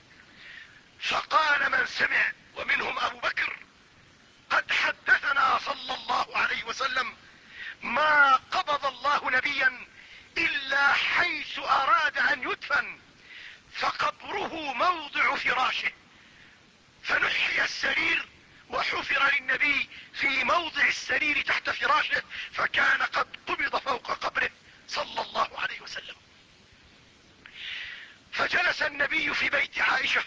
فقال من سمع ومنهم ابو بكر: قد حدثنا صلى الله عليه وسلم ما قبض الله نبيا الا حيث اراد ان يدفن، فقبره موضع فراشه، فنحي السرير وحفر للنبي في موضع السرير تحت فراشه، فكان قد قبض فوق قبره صلى الله عليه وسلم. فجلس النبي في بيت عائشة،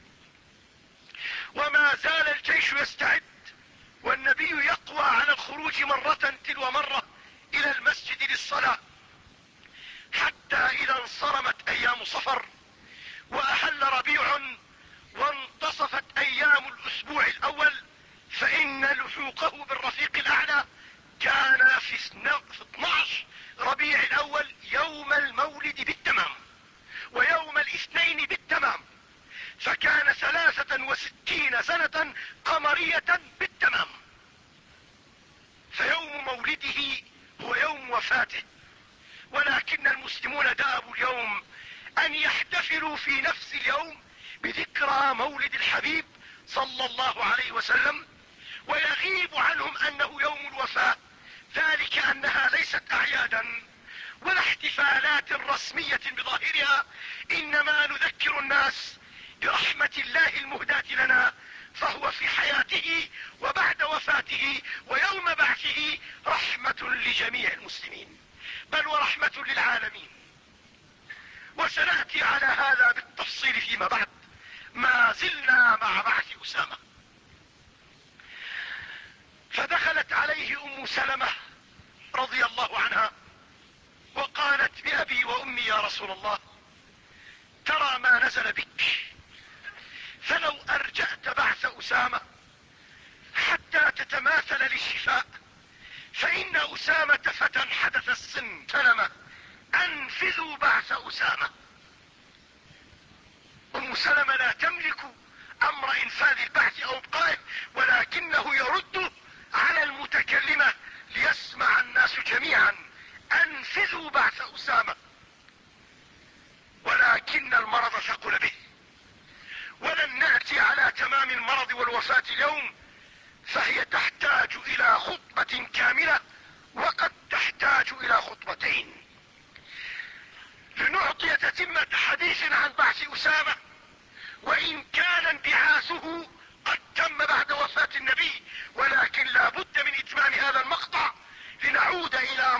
وما زال الجيش يستعد، والنبي يقوى على الخروج مرة تلو مرة الى المسجد للصلاة، حتى اذا انصرمت ايام صفر واحل ربيع وانتصفت ايام الاسبوع الاول، فان لحوقه بالرفيق الاعلى كان في اثني عشر ربيع الاول يوم المولد بالتمام، ويوم الاثنين بالتمام، فكان ثلاثة وستين سنة قمرية بالتمام. فيوم مولده هو يوم وفاته، ولكن المسلمون دابوا اليوم ان يحتفلوا في نفس اليوم بذكرى مولد الحبيب صلى الله عليه وسلم، ويغيب عنهم انه يوم الوفاة، ذلك انها ليست اعيادا ولا احتفالات رسمية بظاهرها، انما نذكر الناس برحمة الله المهداة لنا، فهو في حياته وبعد وفاته ويوم بعثه رحمة لجميع المسلمين، بل ورحمة للعالمين. وسنأتي على هذا بالتفصيل فيما بعد. ما زلنا مع بعث أسامة، فدخلت عليه ام سلمة رضي الله عنها وقالت: بأبي وامي يا رسول الله، ترى ما نزل بك، فلو ارجأت بعث اسامة حتى تتماثل للشفاء، فان اسامة فتى حدث السن. سلمة: انفذوا بعث اسامة. ام سلمة لا تملك امر انفاذ البعث او ابقائه، ولكنه يرد على المتكلمة ليسمع الناس جميعا: انفذوا بعث اسامة. ولكن المرض ثقل به، ولن نأتي على تمام المرض والوفاة اليوم، فهي تحتاج الى خطبة كاملة، وقد تحتاج الى خطبتين لنعطي تتمة حديث عن بعث اسامة، وان كان انبعاثه قد تم بعد وفاة النبي، ولكن لا بد من اتمام هذا المقطع لنعود الى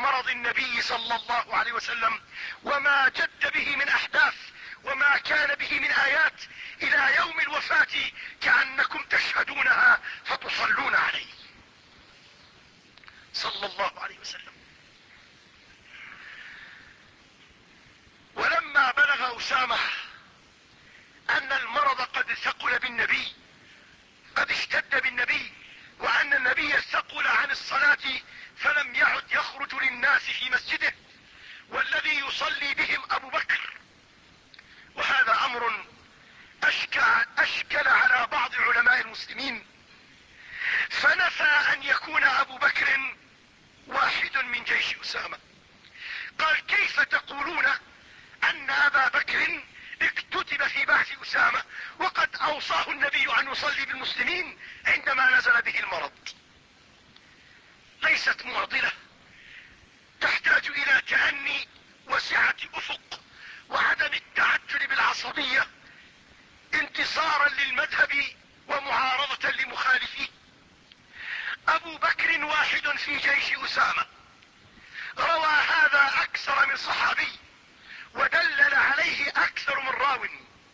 النبي صلى الله عليه وسلم وما جد به من احداث وما كان به من ايات الى يوم الوفاة كأنكم تشهدونها فتصلون عليه صلى الله عليه وسلم. ولما بلغ اسامة ان المرض قد ثقل بالنبي، قد اشتد بالنبي، وان النبي ثقل عن الصلاة فلم يعد يخرج للناس في مسجده والذي يصلي بهم ابو بكر، وهذا امر اشكل, أشكل على بعض علماء المسلمين، فنفى ان يكون ابو بكر واحد من جيش اسامة. قال كيف تقولون ان ابا بكر اكتتب في بعث اسامة وقد اوصاه النبي ان يصلي بالمسلمين عندما نزل به المرض؟ ليست معضلة، تحتاج الى تأني وسعة افق وعدم التعجل بالعصبية انتصارا للمذهب ومعارضة لمخالفيه. ابو بكر واحد في جيش اسامة، روى هذا اكثر من صحابي ودلل عليه اكثر من راو،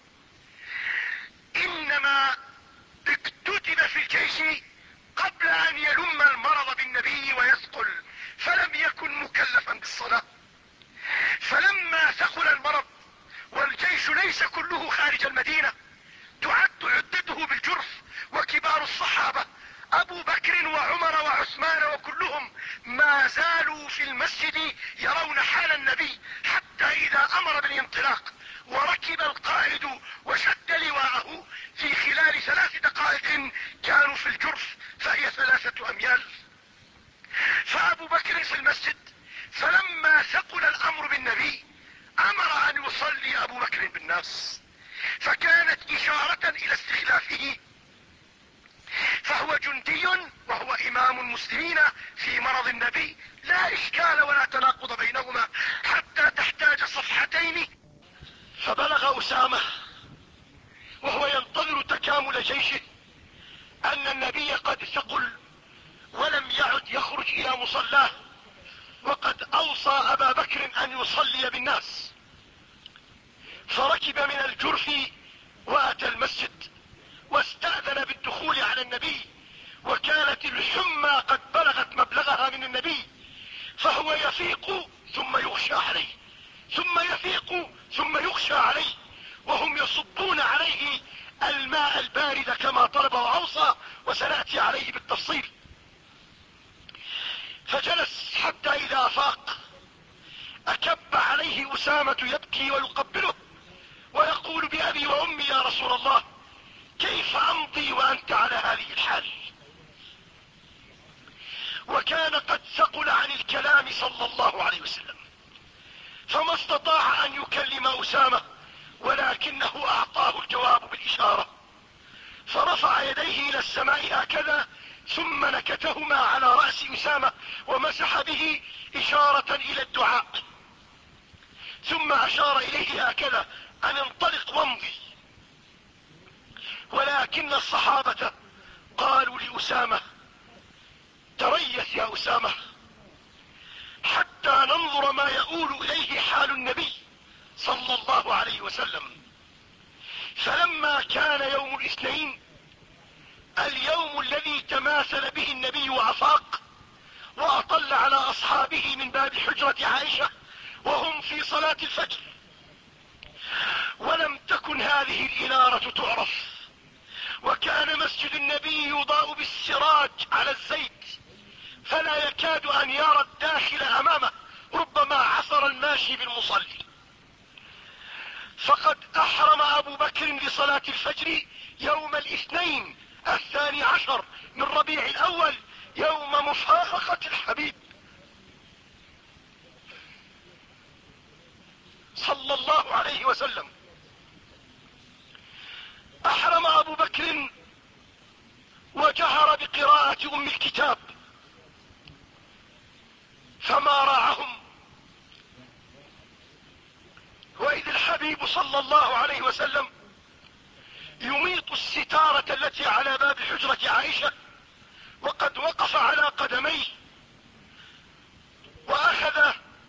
انما اكتتب في الجيش قبل ان يلم المرض بالنبي ويثقل، فلم يكن مكلفا بالصلاة. فلما ثقل المرض والجيش ليس كله خارج المدينة، تعد عدته بالجرف وكبار الصحابة ابو بكر وعمر وعثمان وكلهم ما زالوا في المسجد يرون حال النبي، حتى اذا امر بالانطلاق وركب القائد وشد لواءه في خلال ثلاث دقائق كانوا في الجرف، فهي ثلاثة اميال. فابو بكر في المسجد، فلما ثقل الامر بالنبي امر ان يصلي ابو بكر بالناس، فكانت اشارة الى استخلافه، فهو جندي وهو امام المسلمين في مرض النبي، لا اشكال ولا تناقض بينهما حتى تحتاج صفحتين. فبلغ اسامة وهو ينتظر تكامل جيشه ان النبي قد ثقل ولم يعد يخرج الى مصلاه، وقد اوصى ابا بكر ان يصلي بالناس، فركب من الجرف واتى المسجد واستأذن بالدخول على النبي، وكانت الحمى قد بلغت مبلغها من النبي، فهو يفيق ثم يغشى عليه، ثم يفيق ثم يغشى عليه، وهم يصبون عليه الماء البارد كما طلب واوصى، وسنأتي عليه بالتفصيل. فجلس حتى اذا افاق اكب عليه اسامة يبكي ويقبله ويقول بأبي وامي يا رسول الله كيف امضي وانت على هذه الحال؟ وكان قد ثقل عن الكلام صلى الله عليه وسلم، فما استطاع ان يكلم اسامة، ولكنه اعطاه الجواب بالاشارة، فرفع يديه الى السماء هكذا ثم نكتهما على رأس اسامة ومسح به اشارة الى الدعاء، ثم اشار اليه هكذا ان انطلق وامضي. ولكن الصحابة قالوا لأسامة تريث يا أسامة حتى ننظر ما يؤول إليه حال النبي صلى الله عليه وسلم. فلما كان يوم الاثنين، اليوم الذي تماثل به النبي وافاق واطل على اصحابه من باب حجرة عائشة وهم في صلاة الفجر، ولم تكن هذه الإنارة تعرف، وكان مسجد النبي يضاء بالسراج على الزيت فلا يكاد ان يرى الداخل امامه، ربما عثر الماشي بالمصلي. فقد احرم ابو بكر لصلاة الفجر يوم الاثنين الثاني عشر من ربيع الاول يوم مفارقة الحبيب صلى الله عليه وسلم. احرم ابو بكر وجهر بقراءة ام الكتاب، فما راعهم، واذ الحبيب صلى الله عليه وسلم يميط الستارة التي على باب حجرة عائشة وقد وقف على قدميه واخذ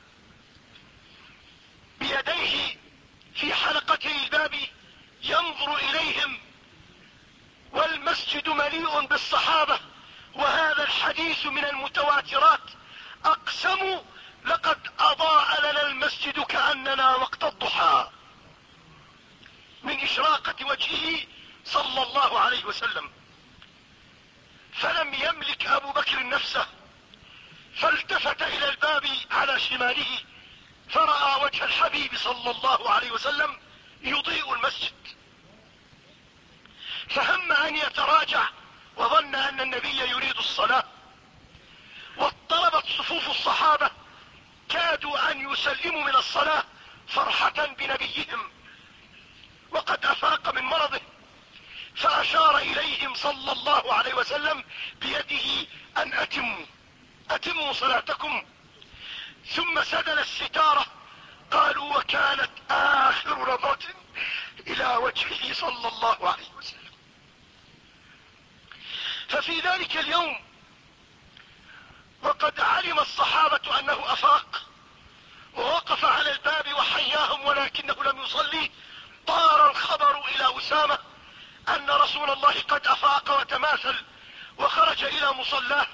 والحديث من المتواترات اقسموا لقد اضاء لنا المسجد كأننا وقت الضحى من اشراقة وجهه صلى الله عليه وسلم. فلم يملك ابو بكر نفسه فالتفت الى الباب على شماله فرأى وجه الحبيب صلى الله عليه وسلم يضيء المسجد، فهم ان يتراجع وظن ان النبي يريد الصلاة، واضطربت صفوف الصحابة كادوا ان يسلموا من الصلاة فرحة بنبيهم وقد افاق من مرضه، فاشار اليهم صلى الله عليه وسلم بيده ان اتموا اتموا صلاتكم، ثم سدل الستارة. قالوا وكانت اخر نظرة الى وجهه صلى الله عليه وسلم. ففي ذلك اليوم وقد علم الصحابة انه افاق ووقف على الباب وحياهم ولكنه لم يصلي، طار الخبر الى اسامة ان رسول الله قد افاق وتماثل وخرج الى مصلاه.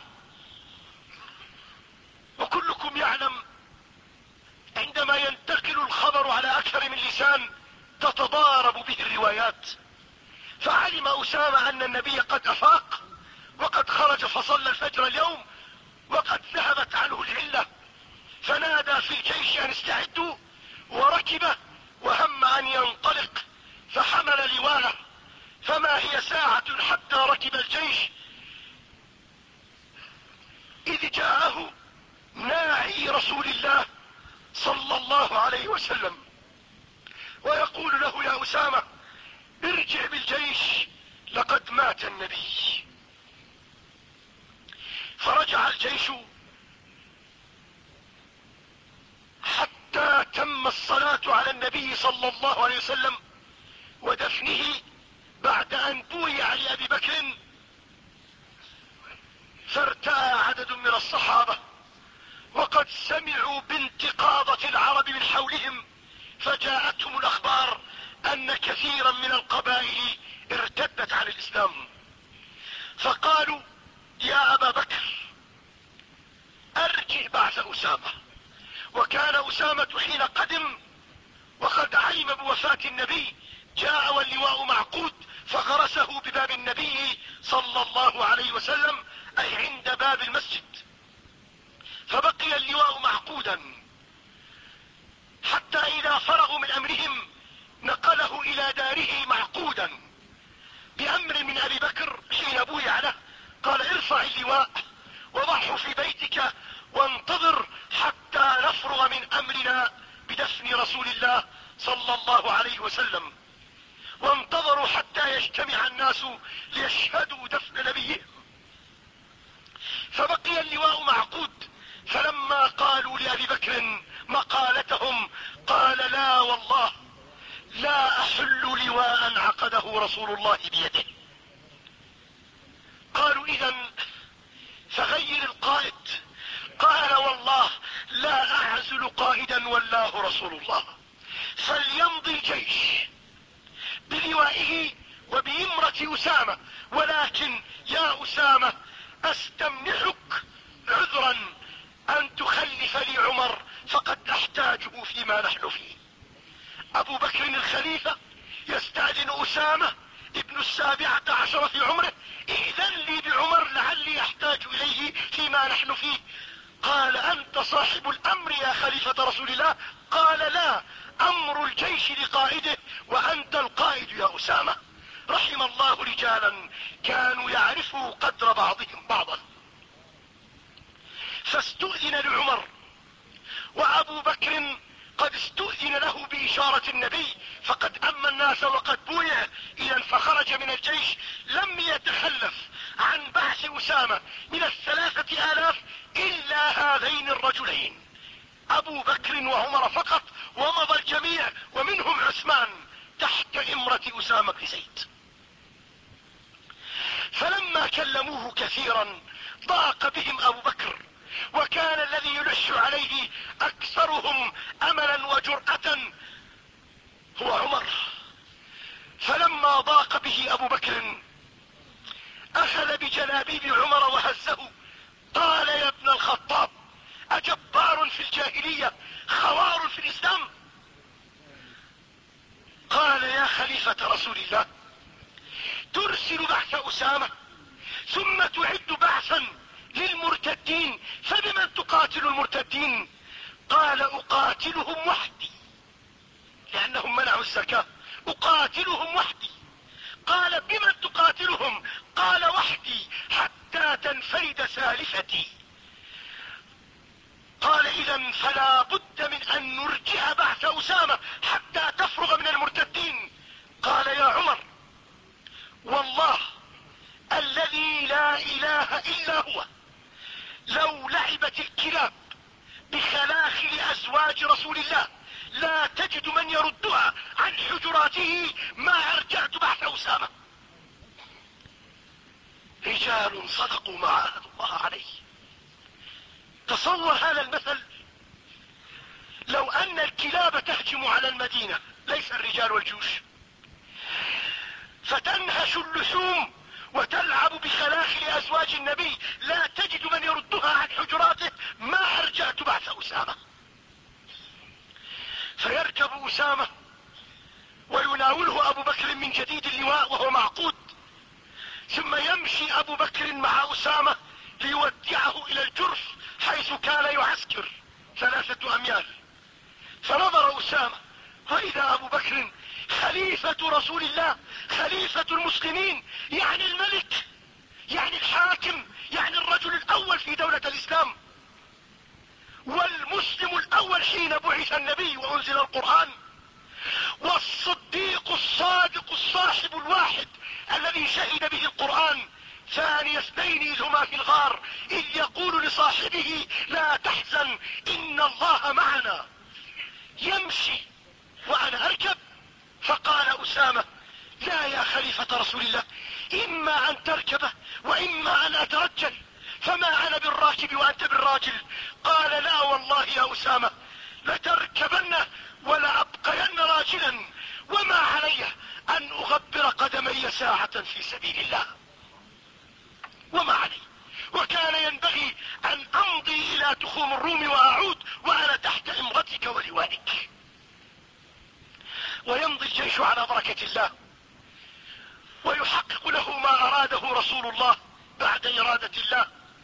وكلكم يعلم عندما ينتقل الخبر على اكثر من لسان تتضارب به الروايات، فعلم اسامة ان النبي قد افاق وقد خرج فصلى الفجر اليوم وقد ذهبت عنه العلة، فنادى في الجيش ان استعدوا وركب وهم ان ينطلق فحمل لواءه. فما هي ساعة حتى ركب الجيش اذ جاءه ناعي رسول الله صلى الله عليه وسلم ويقول له يا اسامة ارجع بالجيش لقد مات النبي. فرجع الجيش حتى تم الصلاة على النبي صلى الله عليه وسلم ودفنه بعد ان بويع لأبي بكر. فارتأى عدد من الصحابة وقد سمعوا بانتقاضة العرب من حولهم، فجاءتهم الاخبار ان كثيرا من القبائل ارتدت عن الاسلام، فقالوا يا ابا بكر ارجع بعث اسامة. وكان اسامة حين قدم وقد علم بوفاة النبي جاء واللواء معقود فغرسه بباب النبي صلى الله عليه وسلم اي عند باب المسجد، فبقي اللواء معقودا حتى اذا فرغوا من امرهم نقله الى داره معقودا بامر من ابي بكر. حين بويع له قال ارفع اللواء وضعه في بيتك وانتظر حتى نفرغ من امرنا بدفن رسول الله صلى الله عليه وسلم. وانتظروا حتى يجتمع الناس ليشهدوا دفن نبيهم، فبقي اللواء معقود. فلما قالوا لأبي بكر مقالتهم قال لا والله لا احل لواء عقده رسول الله بيده. قالوا اذا فغير القائد. قال والله لا اعزل قائدا ولاه رسول الله، فليمضي الجيش بلوائه وبإمرة اسامة، ولكن يا اسامة استمنحك عذرا ان تخلف لي عمر فقد احتاجه فيما نحن فيه. ابو بكر الخليفة يستأذن اسامة ابن السابعة عشر في عمره ائذن لي بعمر لعلي احتاج اليه فيما نحن فيه. قال انت صاحب الامر يا خليفة رسول الله. قال لا، امر الجيش لقائده وانت القائد يا اسامة. رحم الله رجالا كانوا يعرفوا قدر بعضهم بعضا. فاستؤذن لعمر وابو بكر قد استؤذن له باشارة النبي فقد اما الناس وقد بويع. اذا فخرج من الجيش لم يتخلف عن بعث اسامة من الثلاثة الاف الا هذين الرجلين ابو بكر وعمر فقط، ومضى الجميع ومنهم عثمان تحت امرة اسامة بن زيد. فلما كلموه كثيرا ضاق بهم ابو بكر، وكان الذي يلح عليه اكثرهم املا وجرأة هو عمر. فلما ضاق به ابو بكر اخذ بجلابيب عمر وهزه المرتدين فبمن تقاتل المرتدين؟ قال اقاتلهم وحدي، لانهم منعوا الزكاة. اقاتلهم وحدي. قال بمن تقاتلهم؟ قال وحدي حتى تنفرد سالفتي. قال اذا فلا بد من ان نرجع بعث اسامة حتى تفرغ من المرتدين. قال يا عمر والله الذي لا اله الا هو، لو لعبت الكلاب بخلاخل ازواج رسول الله لا تجد من يردها عن حجراته ما ارجعت بعث اسامة. رجال صدقوا ما عاهدوا الله عليه. تصور هذا المثل، لو ان الكلاب تهجم على المدينة، ليس الرجال والجيوش، فتنهش اللحوم وتلعب بخلاخل ازواج النبي لا تجد من يردها عن حجراته ما ارجعت بعث اسامة. فيركب اسامة ويناوله ابو بكر من جديد اللواء وهو معقود، ثم يمشي ابو بكر مع اسامة ليودعه الى الجرف حيث كان يعسكر ثلاثة اميال. فنظر اسامة واذا ابو بكر خليفة رسول الله، خليفة المسلمين، يعني الملك، يعني الحاكم، يعني الرجل الاول في دولة الاسلام، والمسلم الاول حين بعث النبي وانزل القرآن، والصديق الصادق الصاحب الواحد الذي شهد به القرآن ثاني اثنين اذ هما في الغار اذ يقول لصاحبه لا تحزن ان الله معنا، يمشي وانا اركب. فقال اسامة لا يا خليفة رسول الله، اما ان تركبه واما ان اترجل، فما انا بالراكب وانت بالراجل. قال لا والله يا اسامة لتركبن ولابقين راجلا، وما علي ان اغبر قدمي ساعة في سبيل الله، وما علي. وكان ينبغي ان امضي الى تخوم الروم واعود وانا تحت امرتك ولوائك. ويمضي الجيش على بركة الله ويحقق له ما اراده رسول الله بعد ارادة الله.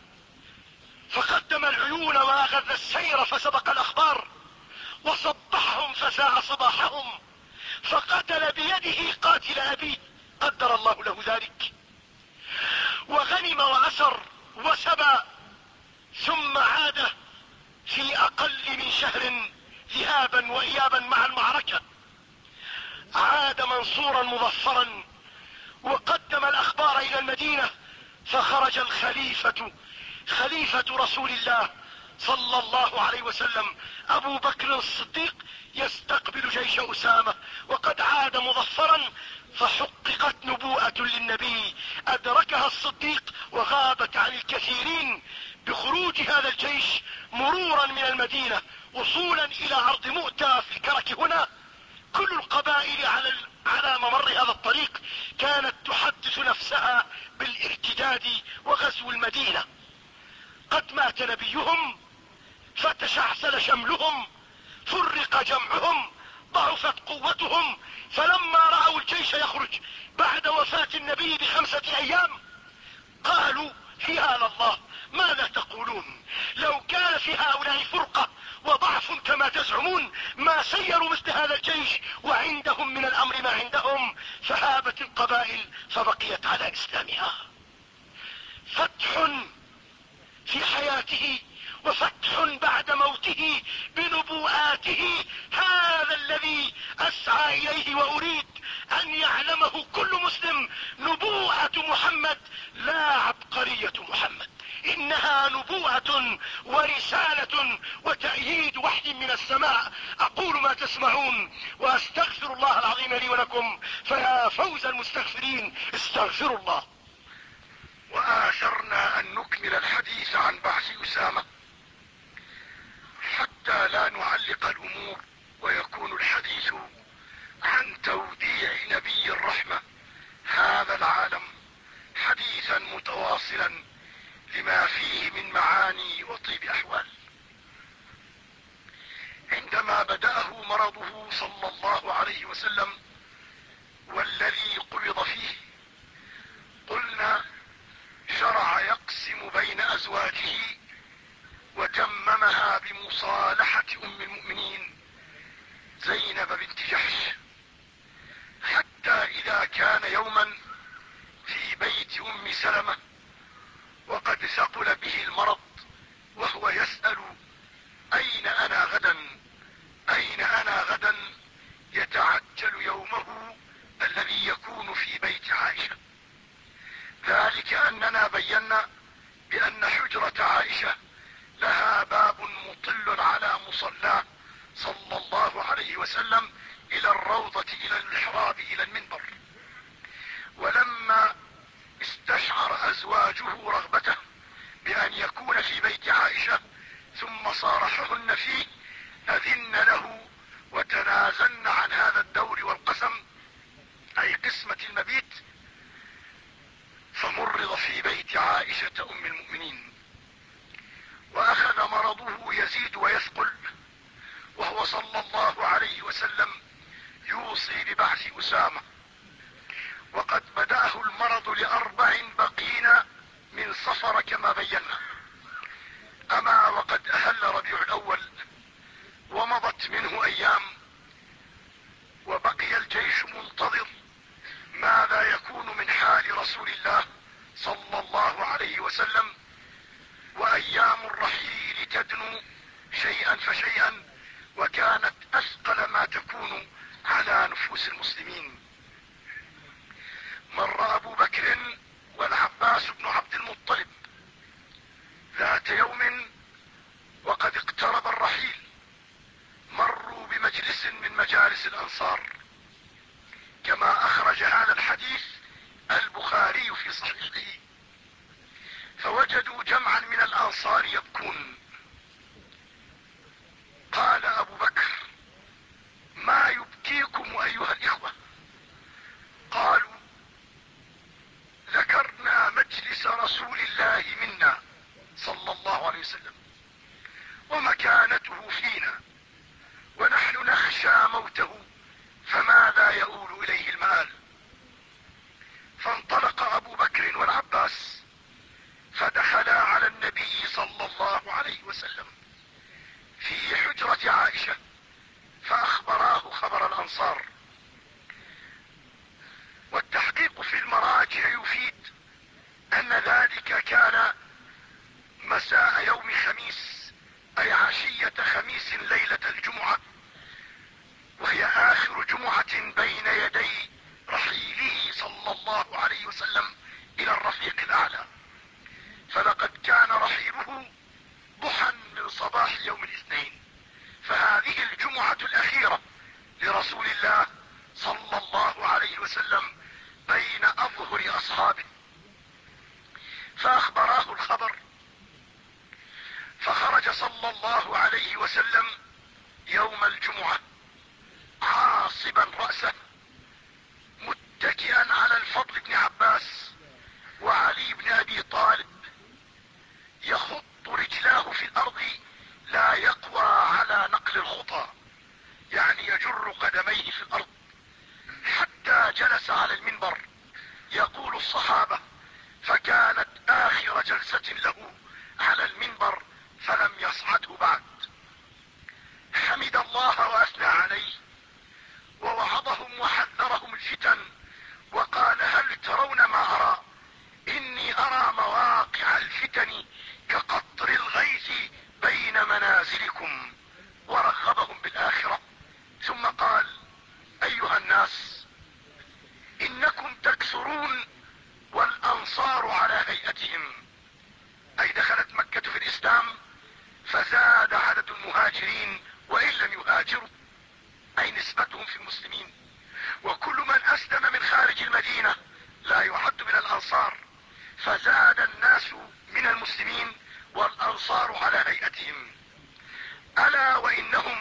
فقدم العيون واغذ السير فسبق الاخبار، وصبحهم فساء صباحهم، فقتل بيده قاتل ابيه قدر الله له ذلك، وغنم واسر وسبى، ثم عاد في اقل من شهر ذهابا وايابا مع المعركة. عاد منصورا مظفرا وقدم الاخبار الى المدينة، فخرج الخليفة خليفة رسول الله صلى الله عليه وسلم ابو بكر الصديق يستقبل جيش اسامة وقد عاد مظفرا. فحققت نبوءة للنبي ادركها الصديق وغابت عن الكثيرين بخروج هذا الجيش مرورا من المدينة وصولا الى ارض مؤتة في الكرك هنا. كل القبائل على على ممر هذا الطريق كانت تحدث نفسها بالارتداد وغزو المدينة. قد مات نبيهم فتشعثل شملهم، فرق جمعهم، ضعفت قوتهم. فلما رأوا الجيش يخرج بعد وفاة النبي بخمسة ايام قالوا يا لله ماذا تقولون؟ لو كان في هؤلاء فرقة وضعف كما تزعمون ما سيروا مثل هذا الجيش، وعندهم من الامر ما عندهم. فهابت القبائل فبقيت على اسلامها. فتح في حياته وفتح بعد موته بنبوءاته، هذا الذي اسعى اليه واريد ان يعلمه كل مسلم. نبوءة محمد لا عبقرية محمد، انها نبوءة ورسالة وتأييد وحي من السماء. اقول ما تسمعون واستغفر الله العظيم لي ولكم، فيا فوز المستغفرين استغفروا الله. وآثرنا ان نكمل الحديث عن بعث اسامة حتى لا نعلق الامور ويكون الحديث عن توديع نبي الرحمة هذا العالم حديثا متواصلا لما فيه من معاني وطيب احوال. عندما بدأه مرضه صلى الله عليه وسلم والذي قبض فيه، قلنا شرع يقسم بين ازواجه باب مصالحة ام المؤمنين زينب بنت جحش، حتى اذا كان يوما في بيت ام سلمة وقد ثقل به المرض وهو يسأل اين انا غدا، اين انا غدا، يتعجل يومه الذي يكون في بيت عائشة. ذلك اننا بينا بان حجرة عائشة لها باب مطل على مصلاه صلى الله عليه وسلم الى الروضة الى المحراب الى المنبر. ولما استشعر ازواجه رغبته بان يكون في بيت عائشة ثم صارحهن فيه اذن له وتنازلن عن هذا الدور والقسم اي قسمة المبيت، فمرض في بيت عائشة ام المؤمنين، واخذ مرضه يزيد ويثقل، وهو صلى الله عليه وسلم يوصي ببعث اسامة، وقد بدأه المرض لاربع بقين من صفر كما بينا. اما وقد اهل ربيع الاول ومضت منه ايام وبقي الجيش منتظر ماذا يكون من حال رسول الله صلى الله عليه وسلم، وايام الرحيل تدنو شيئا فشيئا، وكانت اثقل ما تكون على نفوس المسلمين. مر ابو بكر والعباس بن عبد المطلب ذات يوم وقد اقترب الرحيل، مروا بمجلس من مجالس الانصار، كما اخرج هذا الحديث البخاري في صحيحه، فوجدوا جمعا من الانصار يبكون. قال ابو بكر: ما يبكيكم ايها الاخوة؟ قالوا: ذكرنا مجلس رسول الله منا صلى الله عليه وسلم ومكانته فينا، ونحن نخشى موته، فماذا يؤول اليه المآل؟ فانطلق ابو بكر والعباس فدخلا على النبي صلى الله عليه وسلم في حجرة عائشة فاخبراه خبر الانصار. والتحقيق في المراجع يفيد ان ذلك كان مساء يوم خميس، اي عشية خميس ليلة الجمعة، وهي اخر جمعة بين يدي رحيله صلى الله عليه وسلم الى الرفيق الاعلى، فلقد كان رحيله ضحى من صباح يوم الاثنين، فهذه الجمعة الاخيرة لرسول الله صلى الله عليه وسلم بين اظهر اصحابه. فاخبراه الخبر، فخرج صلى الله عليه وسلم يوم الجمعة عاصبا رأسه متكئا على الفضل بن عباس وعلي بن ابي طالب، يخط رجلاه في الارض لا يقوى على نقل الخطى، يعني يجر قدميه في الارض، حتى جلس على المنبر. يقول الصحابة: فكانت اخر جلسة له على المنبر فلم يصعده بعد. حمد الله واثنى عليه ووعظهم وحذرهم الفتن، وقال: هل ترون ما ارى؟ اني ارى مواقع الفتن كقطر الغيث بين منازلكم، ورغبهم بالاخرة. ثم قال: ايها الناس، انكم تكثرون والانصار على هيئتهم، اي دخلت مكة في الاسلام فزاد عدد المهاجرين وان لم يهاجروا، اي نسبتهم في المسلمين، وكل من اسلم من خارج المدينة لا يعد من الانصار، فزاد الناس من المسلمين والانصار على هيئتهم. الا وانهم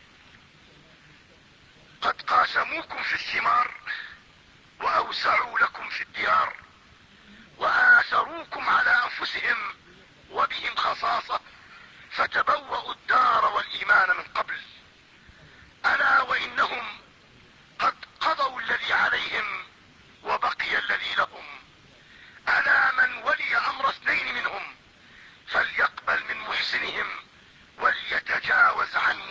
قد قاسموكم في الثمار واوسعوا لكم في الديار واثروكم على انفسهم وبهم خصاصة، فتبوأوا الدار والايمان من قبل. الا وانهم قد قضوا الذي عليهم وبقي الذي لهم. الا من ولي امر اثنين منهم فليقبل من محسنهم ولي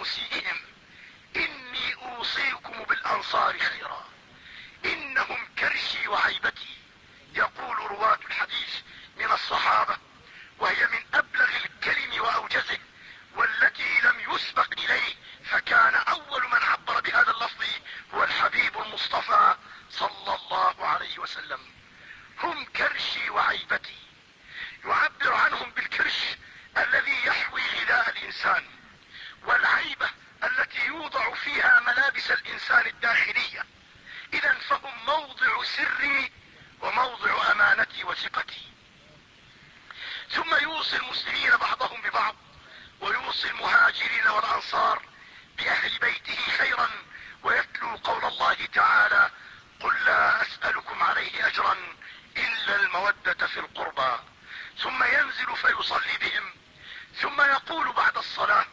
مسيئهم: اني اوصيكم بالانصار خيرا، انهم كرشي وعيبتي. يقول رواة الحديث من الصحابة، وهي من ابلغ الكلم واوجزه والتي لم يسبق اليه، فكان اول من عبر بهذا اللفظ هو الحبيب المصطفى صلى الله عليه وسلم: هم كرشي وعيبتي. يعبر عنهم بالكرش الذي يحوي غذاء الانسان، والعيبة التي يوضع فيها ملابس الانسان الداخلية. اذا فهم موضع سري وموضع امانتي وثقتي. ثم يوصي المسلمين بعضهم ببعض، ويوصي المهاجرين والانصار باهل بيته خيرا، ويتلو قول الله تعالى: قل لا اسألكم عليه اجرا الا المودة في القربى. ثم ينزل فيصلي بهم، ثم يقول بعد الصلاة: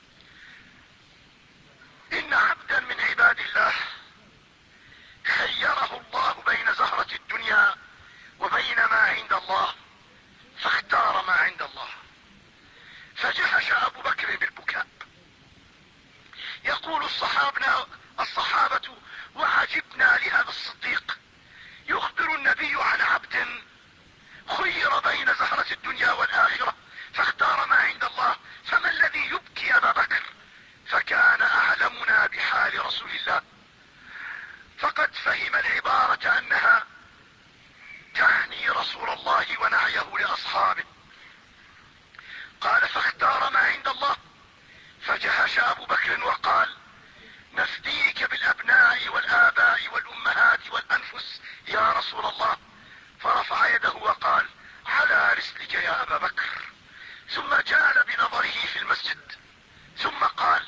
ان عبدا من عباد الله خيره الله بين زهرة الدنيا وبين ما عند الله، فاختار ما عند الله. فجهش ابو بكر بالبكاء. يقول الصحابة الصحابة وعجبنا لهذا الصديق، يخبر النبي عن عبد خير بين زهرة الدنيا والآخرة فاختار ما عند الله، فما الذي يبكي ابا بكر؟ فكان اعلمنا بحال رسول الله، فقد فهم العبارة انها تعني رسول الله ونعيه لاصحابه. قال: فاختار ما عند الله. فجهش ابو بكر وقال: نفديك بالابناء والاباء والامهات والانفس يا رسول الله. فرفع يده وقال: على رسلك يا ابا بكر. ثم جال بنظره في المسجد، ثم قال: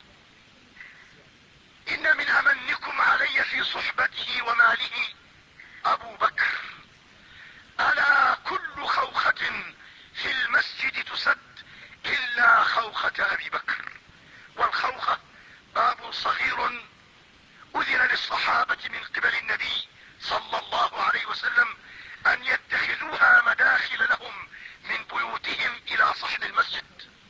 ان من امنكم علي في صحبته وماله ابو بكر. الا كل خوخة في المسجد تسد الا خوخة ابي بكر. والخوخة باب صغير اذن للصحابة من قبل النبي صلى الله عليه وسلم ان يتخذوها مداخل لهم من بيوتهم الى صحن المسجد،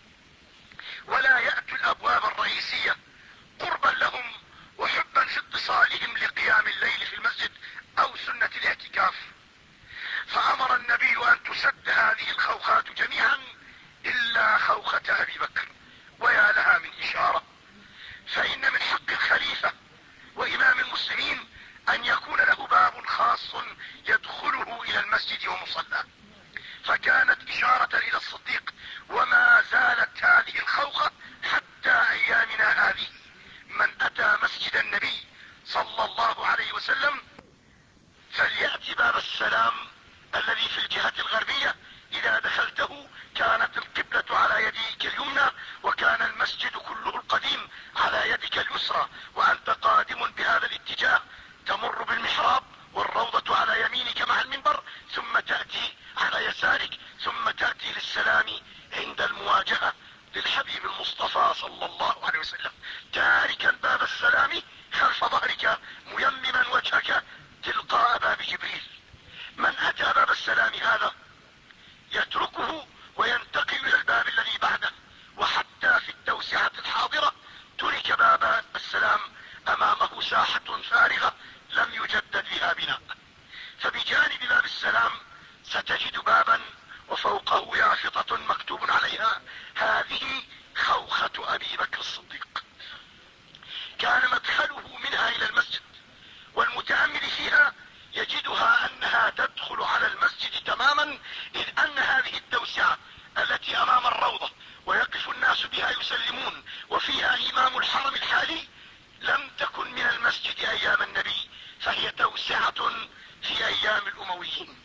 ولا يأتوا الابواب الرئيسية قربا لهم وحبا في اتصالهم لقيام الليل في المسجد او سنة الاعتكاف. فامر النبي ان تسد هذه الخوخات جميعا الا خوخة ابي بكر. ويا لها من اشارة، فان من حق الخليفة وامام المسلمين ان يكون له باب خاص يدخله الى المسجد ومصلاه. فكانت اشارة الى الصديق، وما زالت هذه الخوخة حتى ايامنا هذه. من اتى مسجد النبي صلى الله عليه وسلم فليأتي باب السلام الذي في الجهة الغربية. اذا دخلته كانت القبلة على يديك اليمنى، وكان المسجد كله القديم على يدك اليسرى، وانت قادم بهذا الاتجاه تمر بالمحراب والروضة على يمينك مع المنبر، ثم تأتي على يسارك، ثم تأتي للسلام عند المواجهة للحبيب المصطفى صلى الله عليه وسلم، تاركا باب السلام خلف ظهرك ميمما وجهك تلقاء باب جبريل. من اتى باب السلام هذا يتركه وينتقل الى الباب الذي بعده، وحتى في التوسعة الحاضرة ترك باب السلام امامه ساحة فارغة لم يجدد بها بناء. فبجانب باب السلام ستجد بابا وفوقه يافطة مكتوب عليها: هذه خوخة ابي بكر الصديق. كان مدخله منها الى المسجد، والمتأمل فيها يجدها انها تدخل على المسجد تماما، اذ ان هذه التوسعة التي امام الروضة ويقف الناس بها يسلمون وفيها امام الحرم الحالي لم تكن من المسجد ايام النبي، فهي توسعة في ايام الامويين.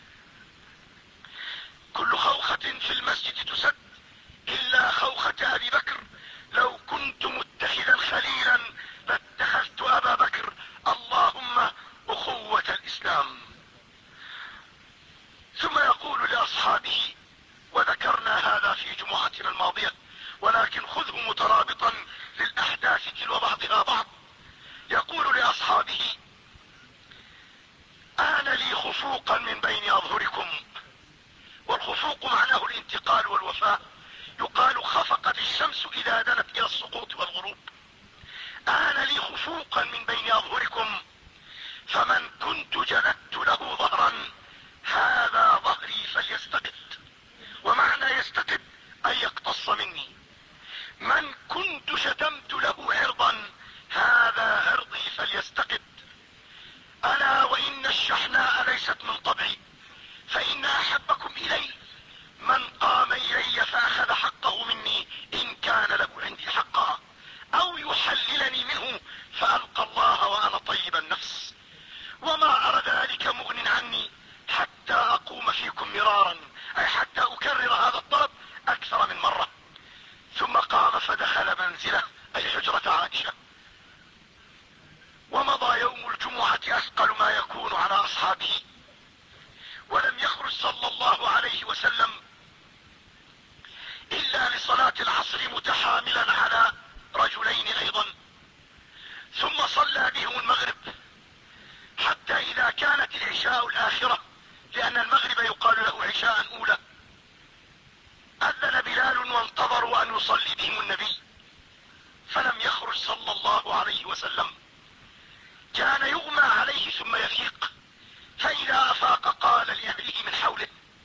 كل خوخة في المسجد تسد الا خوخة ابي بكر. لو كنت متخذا خليلا لاتخذت ابا بكر، اللهم اخوة الاسلام. ثم يقول لاصحابه، وذكرنا هذا في جمعتنا الماضية ولكن خذه مترابطا للاحداث تلو بعضها بعض، يقول لاصحابه: آن لي خفوقا من بين اظهركم. والخفوق معناه الانتقال والوفاء. يقال خفقت الشمس اذا دنت الى السقوط والغروب. آن لي خفوقا من بين أظهركم، فمن كنت جلدت له ظهرا هذا ظهري فليستقد. ومعنى يستقد أن يقتص مني. من كنت شتمت له عرضا هذا عرضي فليستقد. ألا وإن الشحناء ليست من طبعي، فإن أحبكم إلي من قام إلي فأخذ حقه مني إن كان له عندي حقا، أو يحللني منه فألقى الله وأنا طيب النفس. وما أرى ذلك مغن عني حتى أقوم فيكم مرارا، أي حتى أكرر هذا الطلب أكثر من مرة. ثم قام فدخل منزله، أي حجرة عائشة. ومضى يوم الجمعة أثقل ما يكون على أصحابه، ولم يخرج صلى الله عليه وسلم إلا لصلاة العصر متحاملا على رجلين أيضا، ثم صلى بهم المغرب حتى إذا كانت العشاء الآخرة، لأن المغرب يقال له عشاء أولى، أذن بلال وانتظروا أن يصلي بهم النبي، فلم يخرج صلى الله عليه وسلم. كان يغمى عليه ثم يفيق، فإذا أفاق قال لأهله من حوله: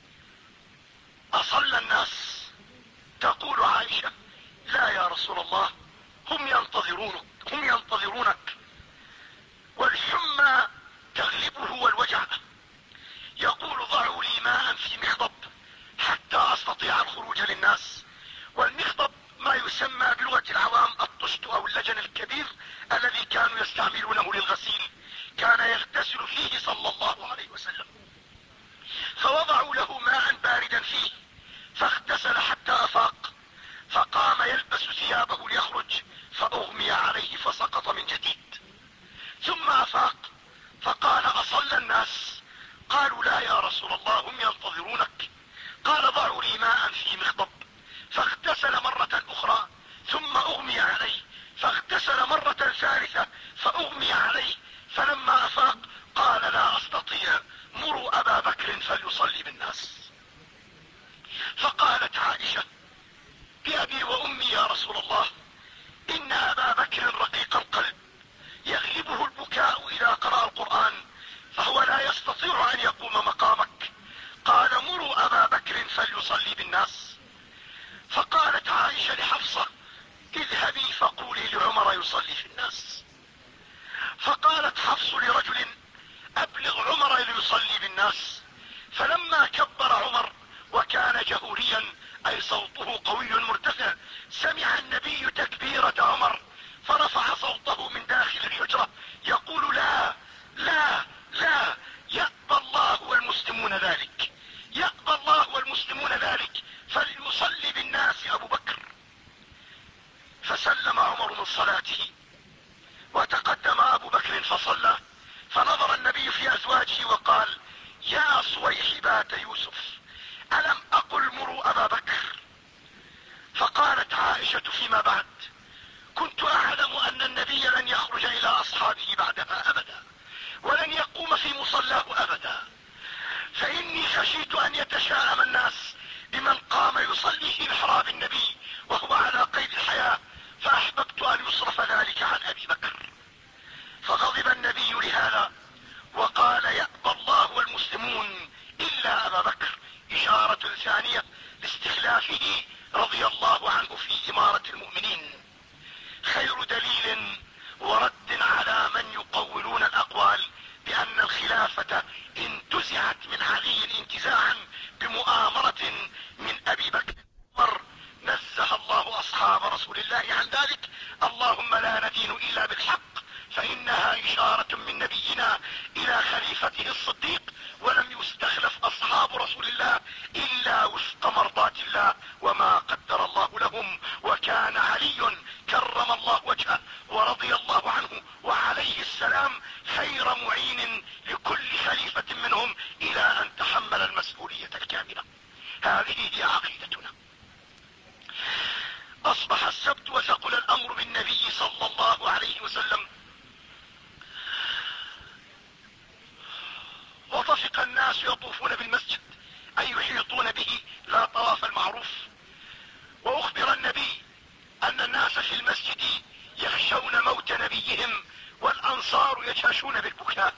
أصلى الناس؟ تقول عائشة: لا يا رسول الله، هم ينتظرونك هم ينتظرونك. والحمى تغلبه والوجع. يقول: ضعوا لي ماء في مخضب حتى أستطيع الخروج للناس. والمخضب ما يسمى بلغة العوام الطشت أو اللجن الكبير الذي كانوا يستعملونه للغسيل، كان يغتسل فيه صلى الله عليه وسلم. فوضعوا له ماء باردا فيه فاغتسل حتى أفاق، فقام يلبس ثيابه ليخرج فأغمي عليه فسقط من جديد. ثم أفاق فقال: أصلى الناس؟ قالوا: لا يا رسول الله، هم ينتظرونك. قال: ضعوا لي ماء في مخضب. فاغتسل مرة أخرى ثم أغمي عليه، فاغتسل مرة ثالثة فأغمي عليه. فلما أفاق قال: لا أستطيع، مروا أبا بكر فليصلي بالناس. فقالت عائشة: بأبي وأمي يا رسول الله، إن أبا بكر رقيق القلب يغلبه البكاء إذا قرأ القرآن، فهو لا يستطيع أن يقوم مقامك. قال: مروا أبا بكر فليصلي بالناس. فقالت عائشة لحفصة: اذهبي فقولي لعمر يصلي في الناس. فقالت حفص لرجل: أبلغ عمر ليصلي بالناس. فلما كبر عمر وكان جهوريا، أي صوته قوي مرتفع، سمع النبي تكبيرة عمر فرفع صوته من داخل الحجرة يقول: لا لا لا، يأبى الله والمسلمون ذلك، يأبى الله والمسلمون ذلك، فليصلي بالناس أبو بكر. فسلم عمر من صلاته وتقدم أبو بكر فصلى، فنظر النبي في أزواجه وقال: يا صويحبات يوسف، ألم أقل مروا أبا بكر؟ فقالت عائشة فيما بعد: كنت أعلم أن النبي لن يخرج إلى أصحابه بعدها أبدا، ولن يقوم في مصلاه أبدا، فإني خشيت أن يتشاءم الناس بمن قام يصلي في محراب النبي وهو على قيد الحياة، فأحببت أن يصرف ذلك عن أبي بكر. فغضب النبي لهذا وقال: يأبى الله والمسلمون إلا أبا بكر، إشارة ثانية لاستخلافه رضي الله عنه في إمارة المؤمنين. خير دليل ورد على من يقولون الأقوال بأن الخلافة انتزعت من علي انتزاعا بمؤامرة من أبي بكر عمر. نزه الله أصحاب رسول الله عن ذلك. اللهم لا ندين إلا بالحق، فإنها إشارة من نبينا إلى خليفته الصديق، ولم يستخلف أصحاب رسول الله إلا وفق مرضاة الله وما قدر الله لهم. وكان علي كرم الله وجهه ورضي الله عنه وعليه السلام خير معين لكل خليفة منهم إلى أن تحمل المسؤولية الكاملة. هذه هي عقيدتنا. أصبح السبت وثقل الأمر بالنبي صلى الله عليه وسلم، وطفق الناس يطوفون بالمسجد، أي يحيطون به، لا طواف المعروف. نبيهم والانصار يجهشون بالبكاء.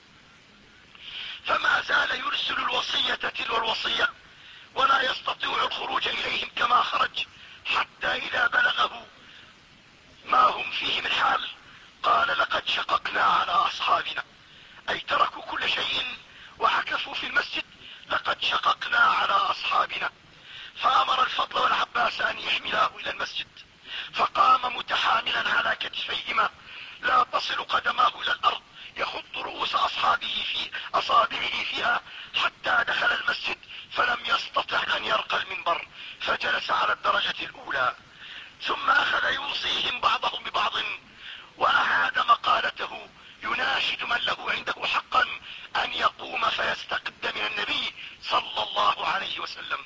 فما زال يرسل الوصية تلو الوصية ولا يستطيع الخروج اليهم كما خرج، حتى اذا بلغه ما هم فيه من حال قال لقد شققنا على اصحابنا، اي تركوا كل شيء وعكفوا في المسجد. لقد شققنا على اصحابنا. فامر الفضل والعباس ان يحملاه الى المسجد، فقام متحاملا على كتفيهما لا تصل قدماه الى الارض، يخط رؤوس اصحابه في اصابعه فيها حتى دخل المسجد فلم يستطع ان يرقى المنبر، فجلس على الدرجة الاولى. ثم اخذ يوصيهم بعضهم ببعض واعاد مقالته يناشد من له عنده حقا ان يقوم فيستقد من النبي صلى الله عليه وسلم.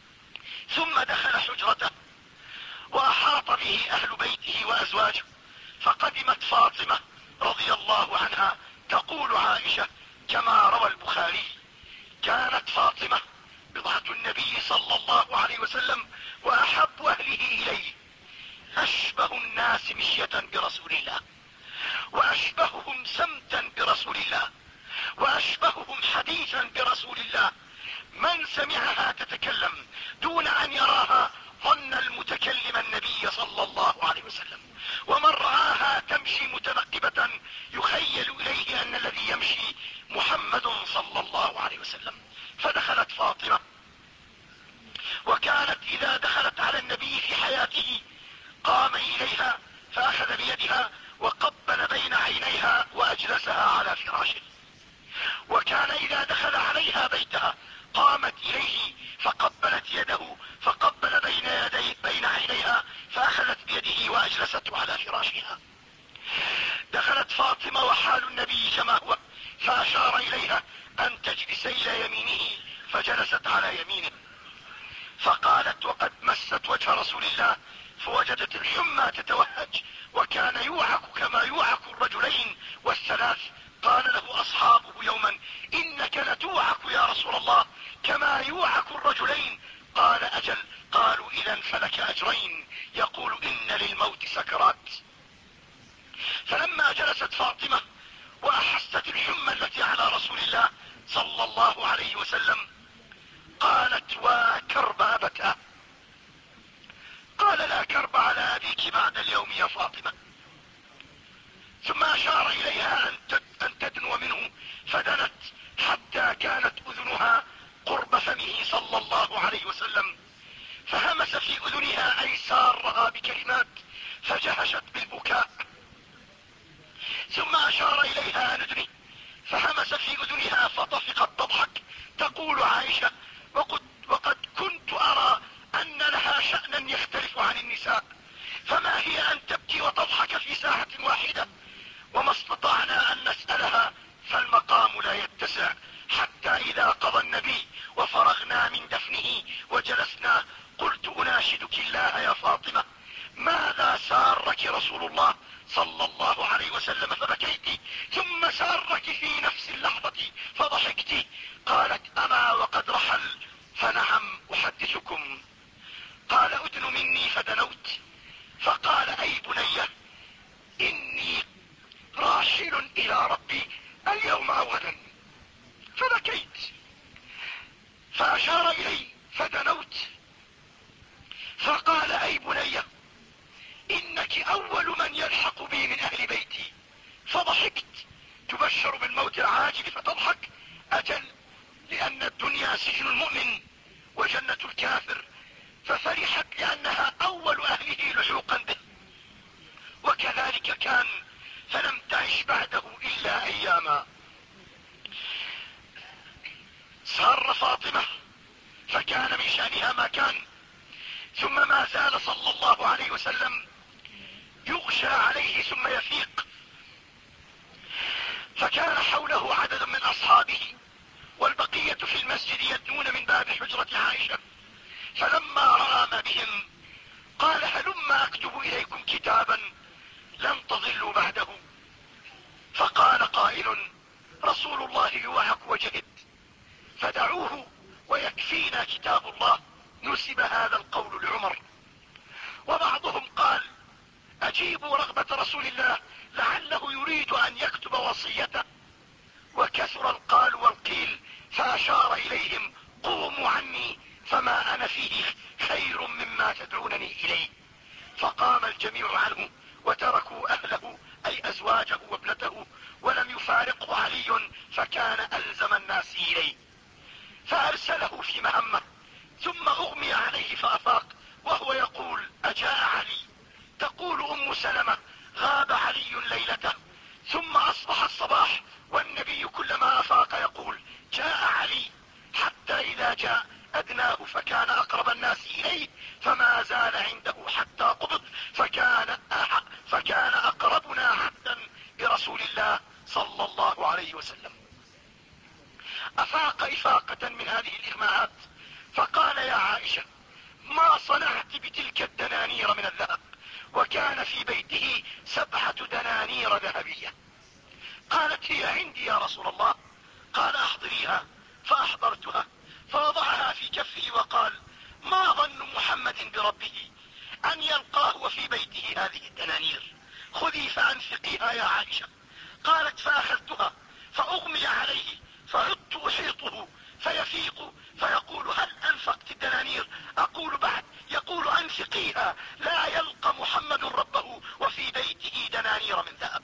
ثم دخل حجرته واحاط به اهل بيته وازواجه، فقدمت فاطمة رضي الله عنها. تقول عائشة كما روى البخاري: كانت فاطمة بضعة النبي صلى الله عليه وسلم واحب اهله اليه، اشبه الناس مشية برسول الله، واشبههم سمتا برسول الله، واشبههم حديثا برسول الله. من سمعها تتكلم دون ان يراها ظن المتكلم النبي صلى الله عليه وسلم، ومن رآها تمشي متنقبة يخيل اليه ان الذي يمشي محمد صلى الله عليه وسلم. فدخلت فاطمة، وكانت اذا دخلت على النبي في حياته قام اليها فاخذ بيدها وقبل بين عينيها واجلسها على فراشه، وكان اذا دخل عليها بيتها قامت اليه فقبلت يده فقبل بين يدي بين عينيها فاخذت بيده واجلسته على فراشها. دخلت فاطمة وحال النبي كما هو فاشار اليها ان تجلس الى يمينه فجلست على يمينه، فقالت وقد مست وجه رسول الله فوجدت الحمى تتوهج، وكان يوعك كما يوعك الرجلين والثلاث. قال له اصحابه يوما: انك لتوعك يا رسول الله كما يوعك الرجلين. قال اجل. قالوا اذا فلك اجرين. يقول ان للموت سكرات. فلما جلست فاطمة واحست الحمى التي على رسول الله صلى الله عليه وسلم قالت: وكرب ابتاه. قال: لا كرب على ابيك بعد اليوم يا فاطمة. ثم اشار اليها ان تدنو منه فدنت حتى كانت اذنها قرب فمه صلى الله عليه وسلم، فهمس في اذنها اي سارها بكلمات فجهشت بالبكاء. ثم اشار اليها ان ادني فهمس في اذنها فطفقت تضحك. تقول عائشة: وقد, وقد كنت ارى ان لها شأنا يختلف عن النساء، فما هي ان تبكي وتضحك في ساعة واحدة؟ وما استطعنا ان نسألها فالمقام لا يتسع، حتى اذا قضى النبي وفرغنا من دفنه وجلسنا قلت: اناشدك الله يا فاطمة، ماذا سارك رسول الله صلى الله عليه وسلم فبكيت، ثم سارك في نفس اللحظة فضحكت؟ قالت: اما وقد رحل. فنعم احدثكم. قال: ادن مني فدنوت، فقال: اي بنية اني راحل الى ربي اليوم او غدا. فبكيت، فاشار الي فدنوت، فقال: اي بنية انك اول من يلحق بي من اهل بيتي. فضحكت. تبشر بالموت العاجل فتضحك؟ اجل، لان الدنيا سجن المؤمن وجنة الكافر. ففرحت لانها اول اهله لحوقا به، وكذلك كان، فلم تعش بعده الا اياما. سار فاطمة فكان من شأنها ما كان. ثم ما زال صلى الله عليه وسلم يغشى عليه ثم يفيق، فكان حوله عدد من اصحابه والبقية في المسجد يدنون من باب حجرة عائشة. فلما رأى ما بهم قال: هلما اكتب اليكم كتابا لن تضلوا بعده. فقال قائل: رسول الله يوعك وجهد، فدعوه ويكفينا كتاب الله. نسب هذا القول لعمر. وبعضهم قال: اجيبوا رغبة رسول الله وصيته، وكثر القال والقيل، فاشار اليهم: قوموا عني فما انا فيه خير مما تدعونني اليه. فقام الجميع عنه وتركوا اهله اي ازواجه وابنته، ولم يفارقه علي، فكان الزم الناس اليه. فارسله في مهمه، ثم اغمي عليه فافاق وهو يقول: اجاء علي؟ تقول ام سلمة: غاب علي ليلته. ثم اصبح الصباح والنبي كلما افاق يقول: جاء علي، حتى اذا جاء ادناه فكان اقرب الناس اليه، فما زال عنده حتى قبض، فكان أح فكان اقربنا عهدا برسول الله صلى الله عليه وسلم. افاق افاقة من هذه الاغماءات، فقال: يا عائشة، ما صنعت بتلك الدنانير من الذهب؟ وكان في بيته سبعة دنانير ذهبية. قالت: هي عندي يا رسول الله. قال: احضريها. فاحضرتها، فوضعها في كفه وقال: ما ظن محمد بربه ان يلقاه وفي بيته هذه الدنانير؟ خذي فانفقيها يا عائشة. قالت: فاخذتها فاغمي عليه، فعدت احيطه فيفيق فيقول: هل انفقت الدنانير؟ اقول: بعد. يقول: انفقيها، لا يلقى محمد ربه وفي بيته دنانير من ذهب.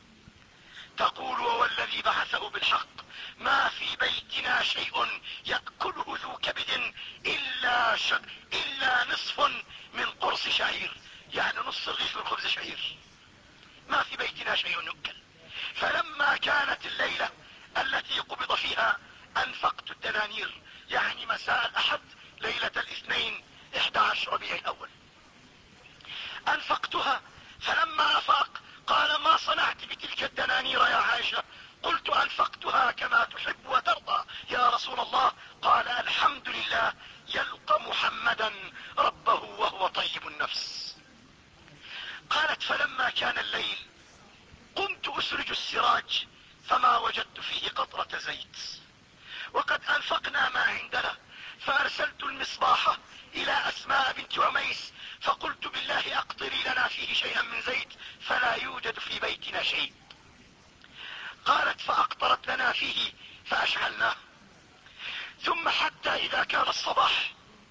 تقول: ووالذي بعثه بالحق ما في بيتنا شيء يأكله ذو كبد إلا, ش... إلا نصف من قرص شعير، يعني نصف رغيف من خبز شعير، ما في بيتنا شيء يؤكل. فلما كانت الليلة التي قبض فيها أنفقت الدنانير، يعني مساء الأحد ليلة الاثنين احدى عشر ربيع الأول، أنفقتها. فلما أفاق قال: ما صنعت بتلك الدنانير يا عائشة؟ قلت: أنفقتها كما تحب وترضى يا رسول الله. قال: الحمد لله، يلقى محمدا ربه وهو طيب النفس. قالت: فلما كان الليل قمت أسرج السراج فما وجدت فيه قطرة زيت، وقد أنفقنا ما عندنا. فأرسلت المصباح إلى أسماء بنت عميس فقلت: بالله أقطري لنا فيه شيئا من زيت، فلا يوجد في بيتنا شيء. قالت: فأقطرت لنا فيه فأشعلناه. ثم حتى إذا كان الصباح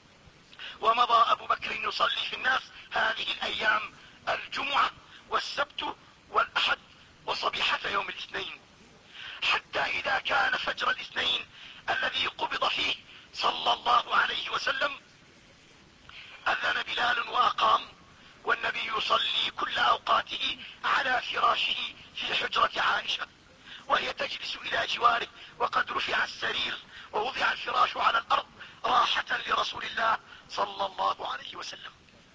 ومضى أبو بكر يصلي في الناس هذه الأيام، الجمعة والسبت والأحد وصبيحة يوم الاثنين، حتى إذا كان فجر الاثنين الذي قبض فيه صلى الله عليه وسلم، أذن بلال وأقام، والنبي يصلي كل أوقاته على فراشه في حجرة عائشة، وهي تجلس إلى جواره، وقد رفع السرير ووضع الفراش على الأرض راحة لرسول الله صلى الله عليه وسلم.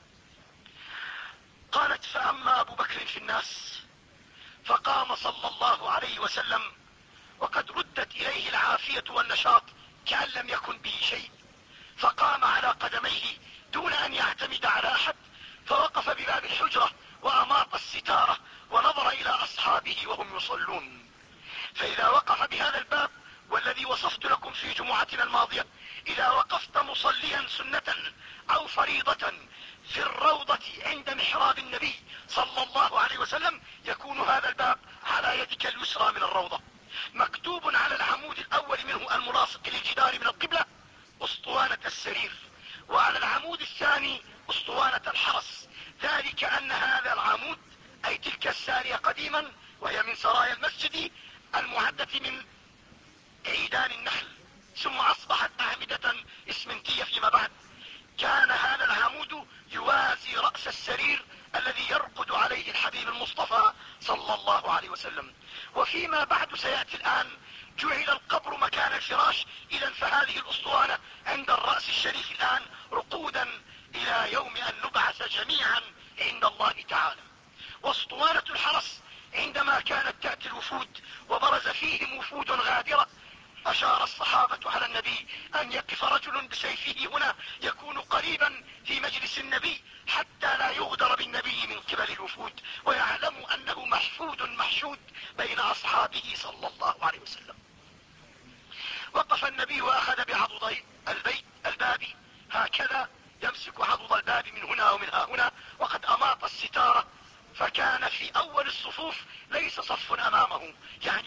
قالت: فأما أبو بكر في الناس فقام صلى الله عليه وسلم وقد ردت إليه العافية والنشاط كأن لم يكن به شيء، فقام على قدميه دون أن يعتمد على أحد، فوقف بباب الحجرة وأماط الستارة ونظر إلى أصحابه وهم يصلون. فإذا وقف بهذا الباب والذي وصفت لكم في جمعتنا الماضية، إذا وقفت مصليا سنة أو فريضة في الروضة عند محراب النبي صلى الله عليه وسلم، يكون هذا الباب على يدك اليسرى من الروضة، مكتوب على العمود الأول منه الملاصق للجدار من القبلة أسطوانة السرير، وعلى العمود الثاني أسطوانة الحرس، ذلك أن هذا العمود أي تلك السارية قديما وهي من سرايا المسجد المعدة من عيدان النخل، ثم أصبحت أعمدة إسمنتية فيما بعد، كان هذا العمود يوازي رأس السرير الذي يرقد عليه الحبيب المصطفى صلى الله عليه وسلم. وفيما بعد سيأتي الآن جعل القبر مكان الفراش، إذا فهذه الأسطوانة عند الرأس الشريف الآن رقودا إلى يوم أن نبعث جميعا عند الله تعالى. واسطوانة الحرس عندما كانت تأتي الوفود وبرز فيهم وفود غادرة، أشار الصحابة على النبي أن يقف رجل بسيفه هنا يكون قريبا في مجلس النبي حتى لا يغدر بالنبي من قبل الوفود، ويعلم أنه محفود محشود بين أصحابه صلى الله عليه وسلم. وقف النبي وأخذ بعضدي البيت الباب هكذا، يمسك عضد الباب من هنا ومن ها هنا، وقد أماط الستارة، فكان في أول الصفوف ليس صف أمامه، يعني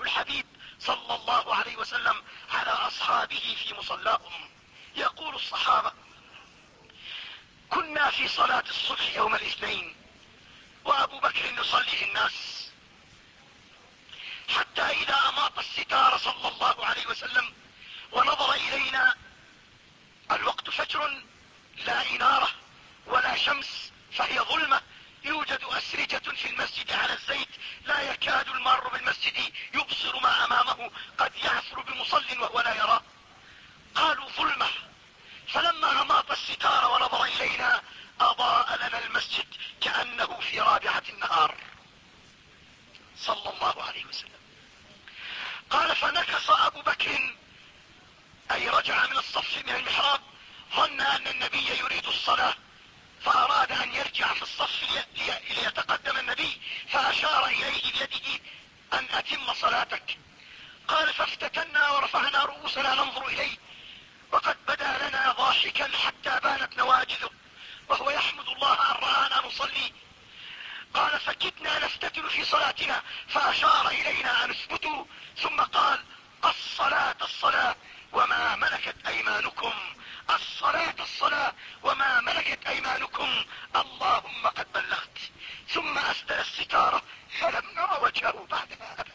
الحبيب صلى الله عليه وسلم على اصحابه في مصلاهم. يقول الصحابة: كنا في صلاة الصبح يوم الاثنين وابو بكر يصلي في الناس، حتى اذا اماط الستار صلى الله عليه وسلم ونظر الينا، الوقت فجر، لا انارة ولا شمس، فهي ظلمة، يوجد اسرجة في المسجد على الزيت، لا يكاد المار بالمسجد يبصر ما امامه، قد يعثر بمصل وهو لا يراه. قالوا ظلمة، فلما اماط الستار ونظر الينا اضاء لنا المسجد كأنه في رابعة النهار صلى الله عليه وسلم. قال: فنكص ابو بكر، اي رجع من الصف من المحراب، ظن ان النبي يريد الصلاة، فاراد ان يرجع في الصف لي... ليتقدم النبي، فاشار اليه بيده ان اتم صلاتك. قال: فافتتنا ورفعنا رؤوسنا ننظر اليه، وقد بدا لنا ضاحكا حتى بانت نواجذه وهو يحمد الله ان رآنا نصلي. قال: فكدنا نفتتن في صلاتنا، فاشار الينا ان اثبتوا، ثم قال: الصلاة الصلاة وما ملكت ايمانكم، الصلاة الصلاة وما ملكت ايمانكم، اللهم قد بلغت. ثم اسدل الستارة فلم نرى وجهه بعدها ابدا.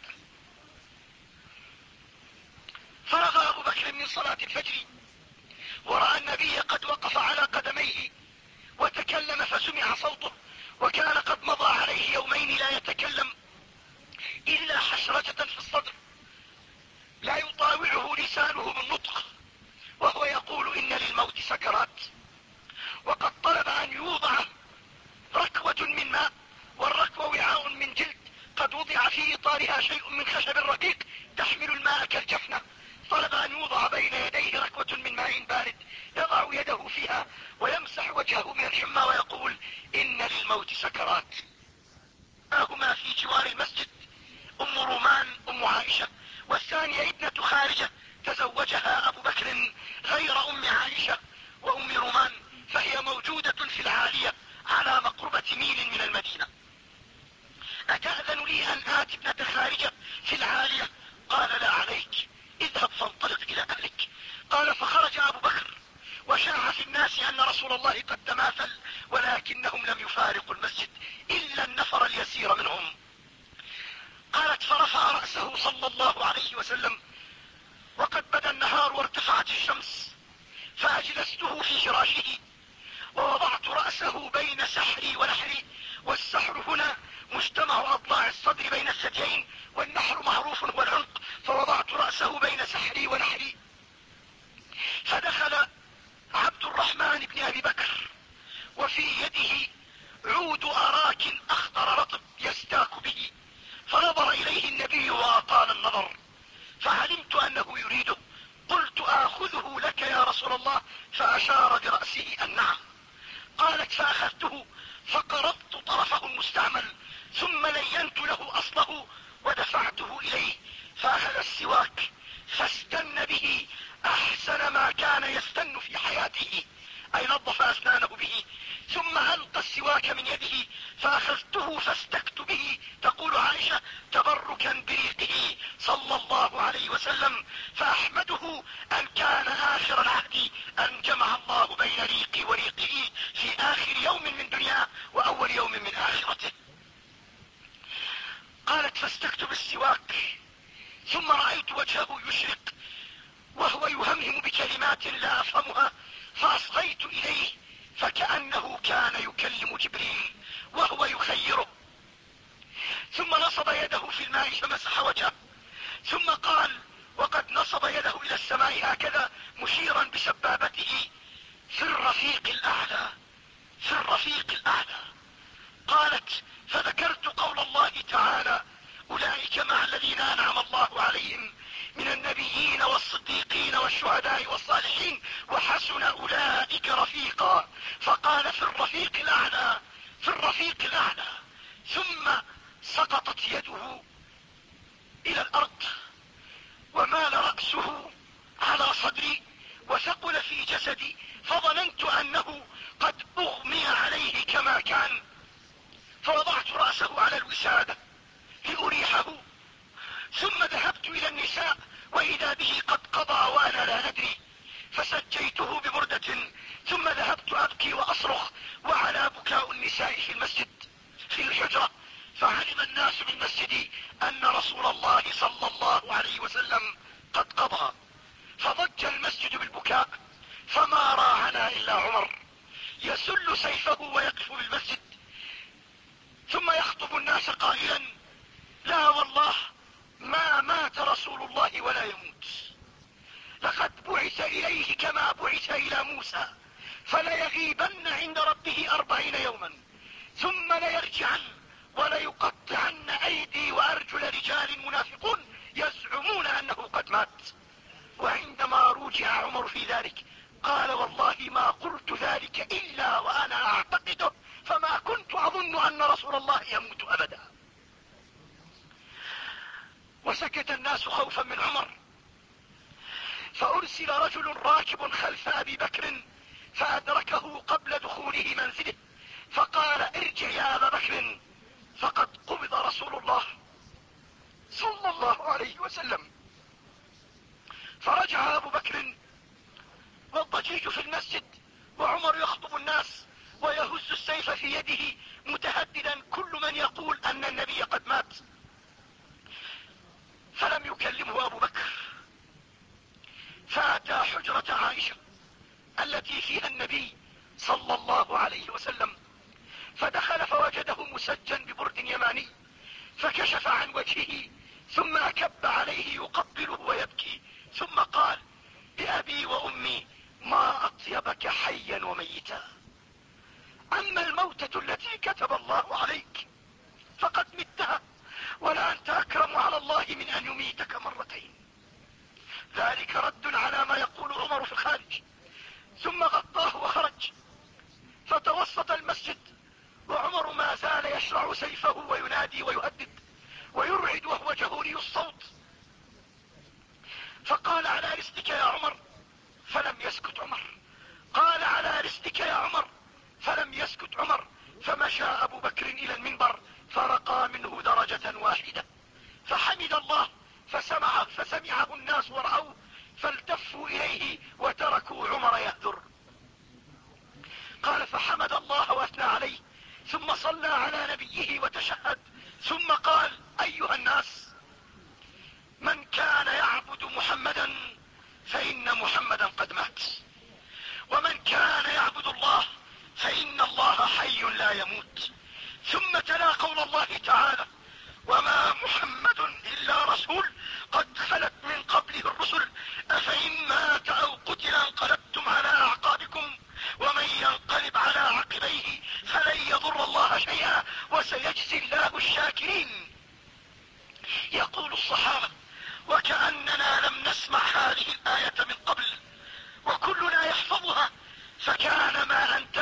فرغ ابو بكر من صلاة الفجر ورأى النبي قد وقف على قدميه وتكلم فسمع صوته، وكان قد مضى عليه يومين لا يتكلم الا حشرجة في الصدر، لا يطاوعه لسانه بالنطق، وهو يقول: ان للموت سكرات. وقد طلب ان يوضع ركوة من ماء، والركوة وعاء من جلد قد وضع في اطارها شيء من خشب رقيق تحمل الماء كالجفنة. طلب ان يوضع بين يديه ركوة من ماء بارد يضع يده فيها ويمسح وجهه من الحمى ويقول: ان للموت سكرات. هما في جوار المسجد ام رومان ام عائشة، والثانية ابنة خارجة تزوجها ابو بكر غير ام عائشة وام رومان، فهي موجودة في العالية على مقربة ميل من المدينة. اتأذن لي ان اتي ابنة خارجة في العالية؟ قال: لا عليك، اذهب فانطلق الى اهلك. قال: فخرج ابو بكر وشاع في الناس ان رسول الله قد تماثل، ولكنهم لم يفارقوا المسجد الا النفر اليسير منهم. قالت: فرفع رأسه صلى الله عليه وسلم وقد بدا النهار وارتفعت الشمس، فاجلسته في فراشه ووضعت رأسه بين سحري ونحري، والسحر هنا مجتمع اضلاع الصدر بين الثديين، والنحر معروف هو العنق، فوضعت رأسه بين سحري ونحري. فدخل عبد الرحمن بن ابي بكر وفي يده عود اراك اخضر رطب يستاك به، فنظر اليه النبي واطال النظر، فعلمت انه يريده، قلت: اخذه لك يا رسول الله؟ فاشار برأسه ان نعم. قالت: فاخذته فقرضت طرفه المستعمل، ثم لينت له اصله ودفعته اليه، فاخذ السواك فاستن به احسن ما كان يستن في حياته، اي نظف اسنانه به، ثم القى السواك من يده فاخذته فاستكت به، تقول عائشة: تبركا بريقه صلى الله عليه وسلم، فاحمده ان كان اخر العهد ان جمع الله بين ريقي وريقه في اخر يوم من دنياه واول يوم من اخرته. قالت: فاستكت بالسواك، ثم رأيت وجهه يشرق وهو يهمهم بكلمات لا افهمها، فاصغيت اليه فكأنه كان يكلم جبريل وهو يخيره، ثم نصب يده في الماء فمسح وجهه، ثم قال وقد نصب يده الى السماء هكذا مشيرا بسبابته: في الرفيق الاعلى، في الرفيق الاعلى. قالت: فذكرت قول الله تعالى: اولئك مع الذين انعم الله عليهم من النبيين والصديقين والشهداء والصالحين وحسن اولئك رفيقا. فقال: في الرفيق الاعلى، في الرفيق الاعلى. ثم سقطت يده الى الارض ومال رأسه على صدري وثقل في جسدي، فظننت انه قد اغمي عليه كما كان، فوضعت رأسه على الوسادة لأريحه، ثم ذهبت والنساء، واذا به قد قضى وانا لا ادري، فسجيته ببردة ثم ذهبت ابكي واصرخ وعلى بكاء النساء في المسجد في الحجرة، فعلم الناس بالمسجد ان رسول الله صلى الله عليه وسلم قد قضى، فضج المسجد بالبكاء، فما راعنا الا عمر يسل سيفه ويقف بالمسجد ثم يخطب الناس قائلا: لا والله ما مات رسول الله ولا يموت، لقد بعث اليه كما بعث الى موسى، فليغيبن عند ربه اربعين يوما ثم ليرجعن وليقطعن ايدي وارجل رجال منافقون يزعمون انه قد مات. وعندما روجع عمر في ذلك قال: والله ما قلت ذلك الا وانا اعتقده، فما كنت اظن ان رسول الله يموت ابدا. وسكت الناس خوفا من عمر، فارسل رجل راكب خلف ابي بكر فادركه قبل دخوله منزله، فقال: ارجع يا ابا بكر فقد قبض رسول الله صلى الله عليه وسلم. فرجع ابو بكر والضجيج في المسجد وعمر يخطب الناس ويهز السيف في يده متهددا كل من يقول ان النبي قد مات. فلم يكلمه ابو بكر، فاتى حجرة عائشة التي فيها النبي صلى الله عليه وسلم، فدخل فوجده مسجا ببرد يماني، فكشف عن وجهه ثم اكب عليه يقبله ويبكي، ثم قال: بأبي وأمي ما أطيبك حيا وميتا، أما الموتة التي كتب الله عليك فقد متها، ولا أنت أكرم على الله من أن يميتك مرتين. ذلك رد على ما يقول عمر في الخارج. ثم غطاه وخرج، فتوسط المسجد وعمر ما زال يشرع سيفه وينادي ويهدد ويرعد وهو جهوري الصوت، فقال: على رسلك يا عمر، فلم يسكت عمر. قال: على رسلك يا عمر، فلم يسكت عمر. فمشى ابو بكر الى المنبر فرقى منه درجة واحدة، فحمد الله فسمعه, فسمعه الناس ورأوه، فالتفوا اليه وتركوا عمر يهدر. قال: فحمد الله واثنى عليه، ثم صلى على نبيه وتشهد، ثم قال: ايها الناس، من كان يعبد محمدا فإن محمدا قد مات، ومن كان يعبد الله فإن الله حي لا يموت. ثم تلا قول الله تعالى: وما محمد إلا رسول قد خلت من قبله الرسل أفإن مات أو قتل انقلبتم على أعقابكم ومن ينقلب على عقبيه فلن يضر الله شيئا وسيجزي الله الشاكرين. يقول الصحابة: وكأننا لم نسمع هذه الآية من قبل وكلنا يحفظها، فكان ما أن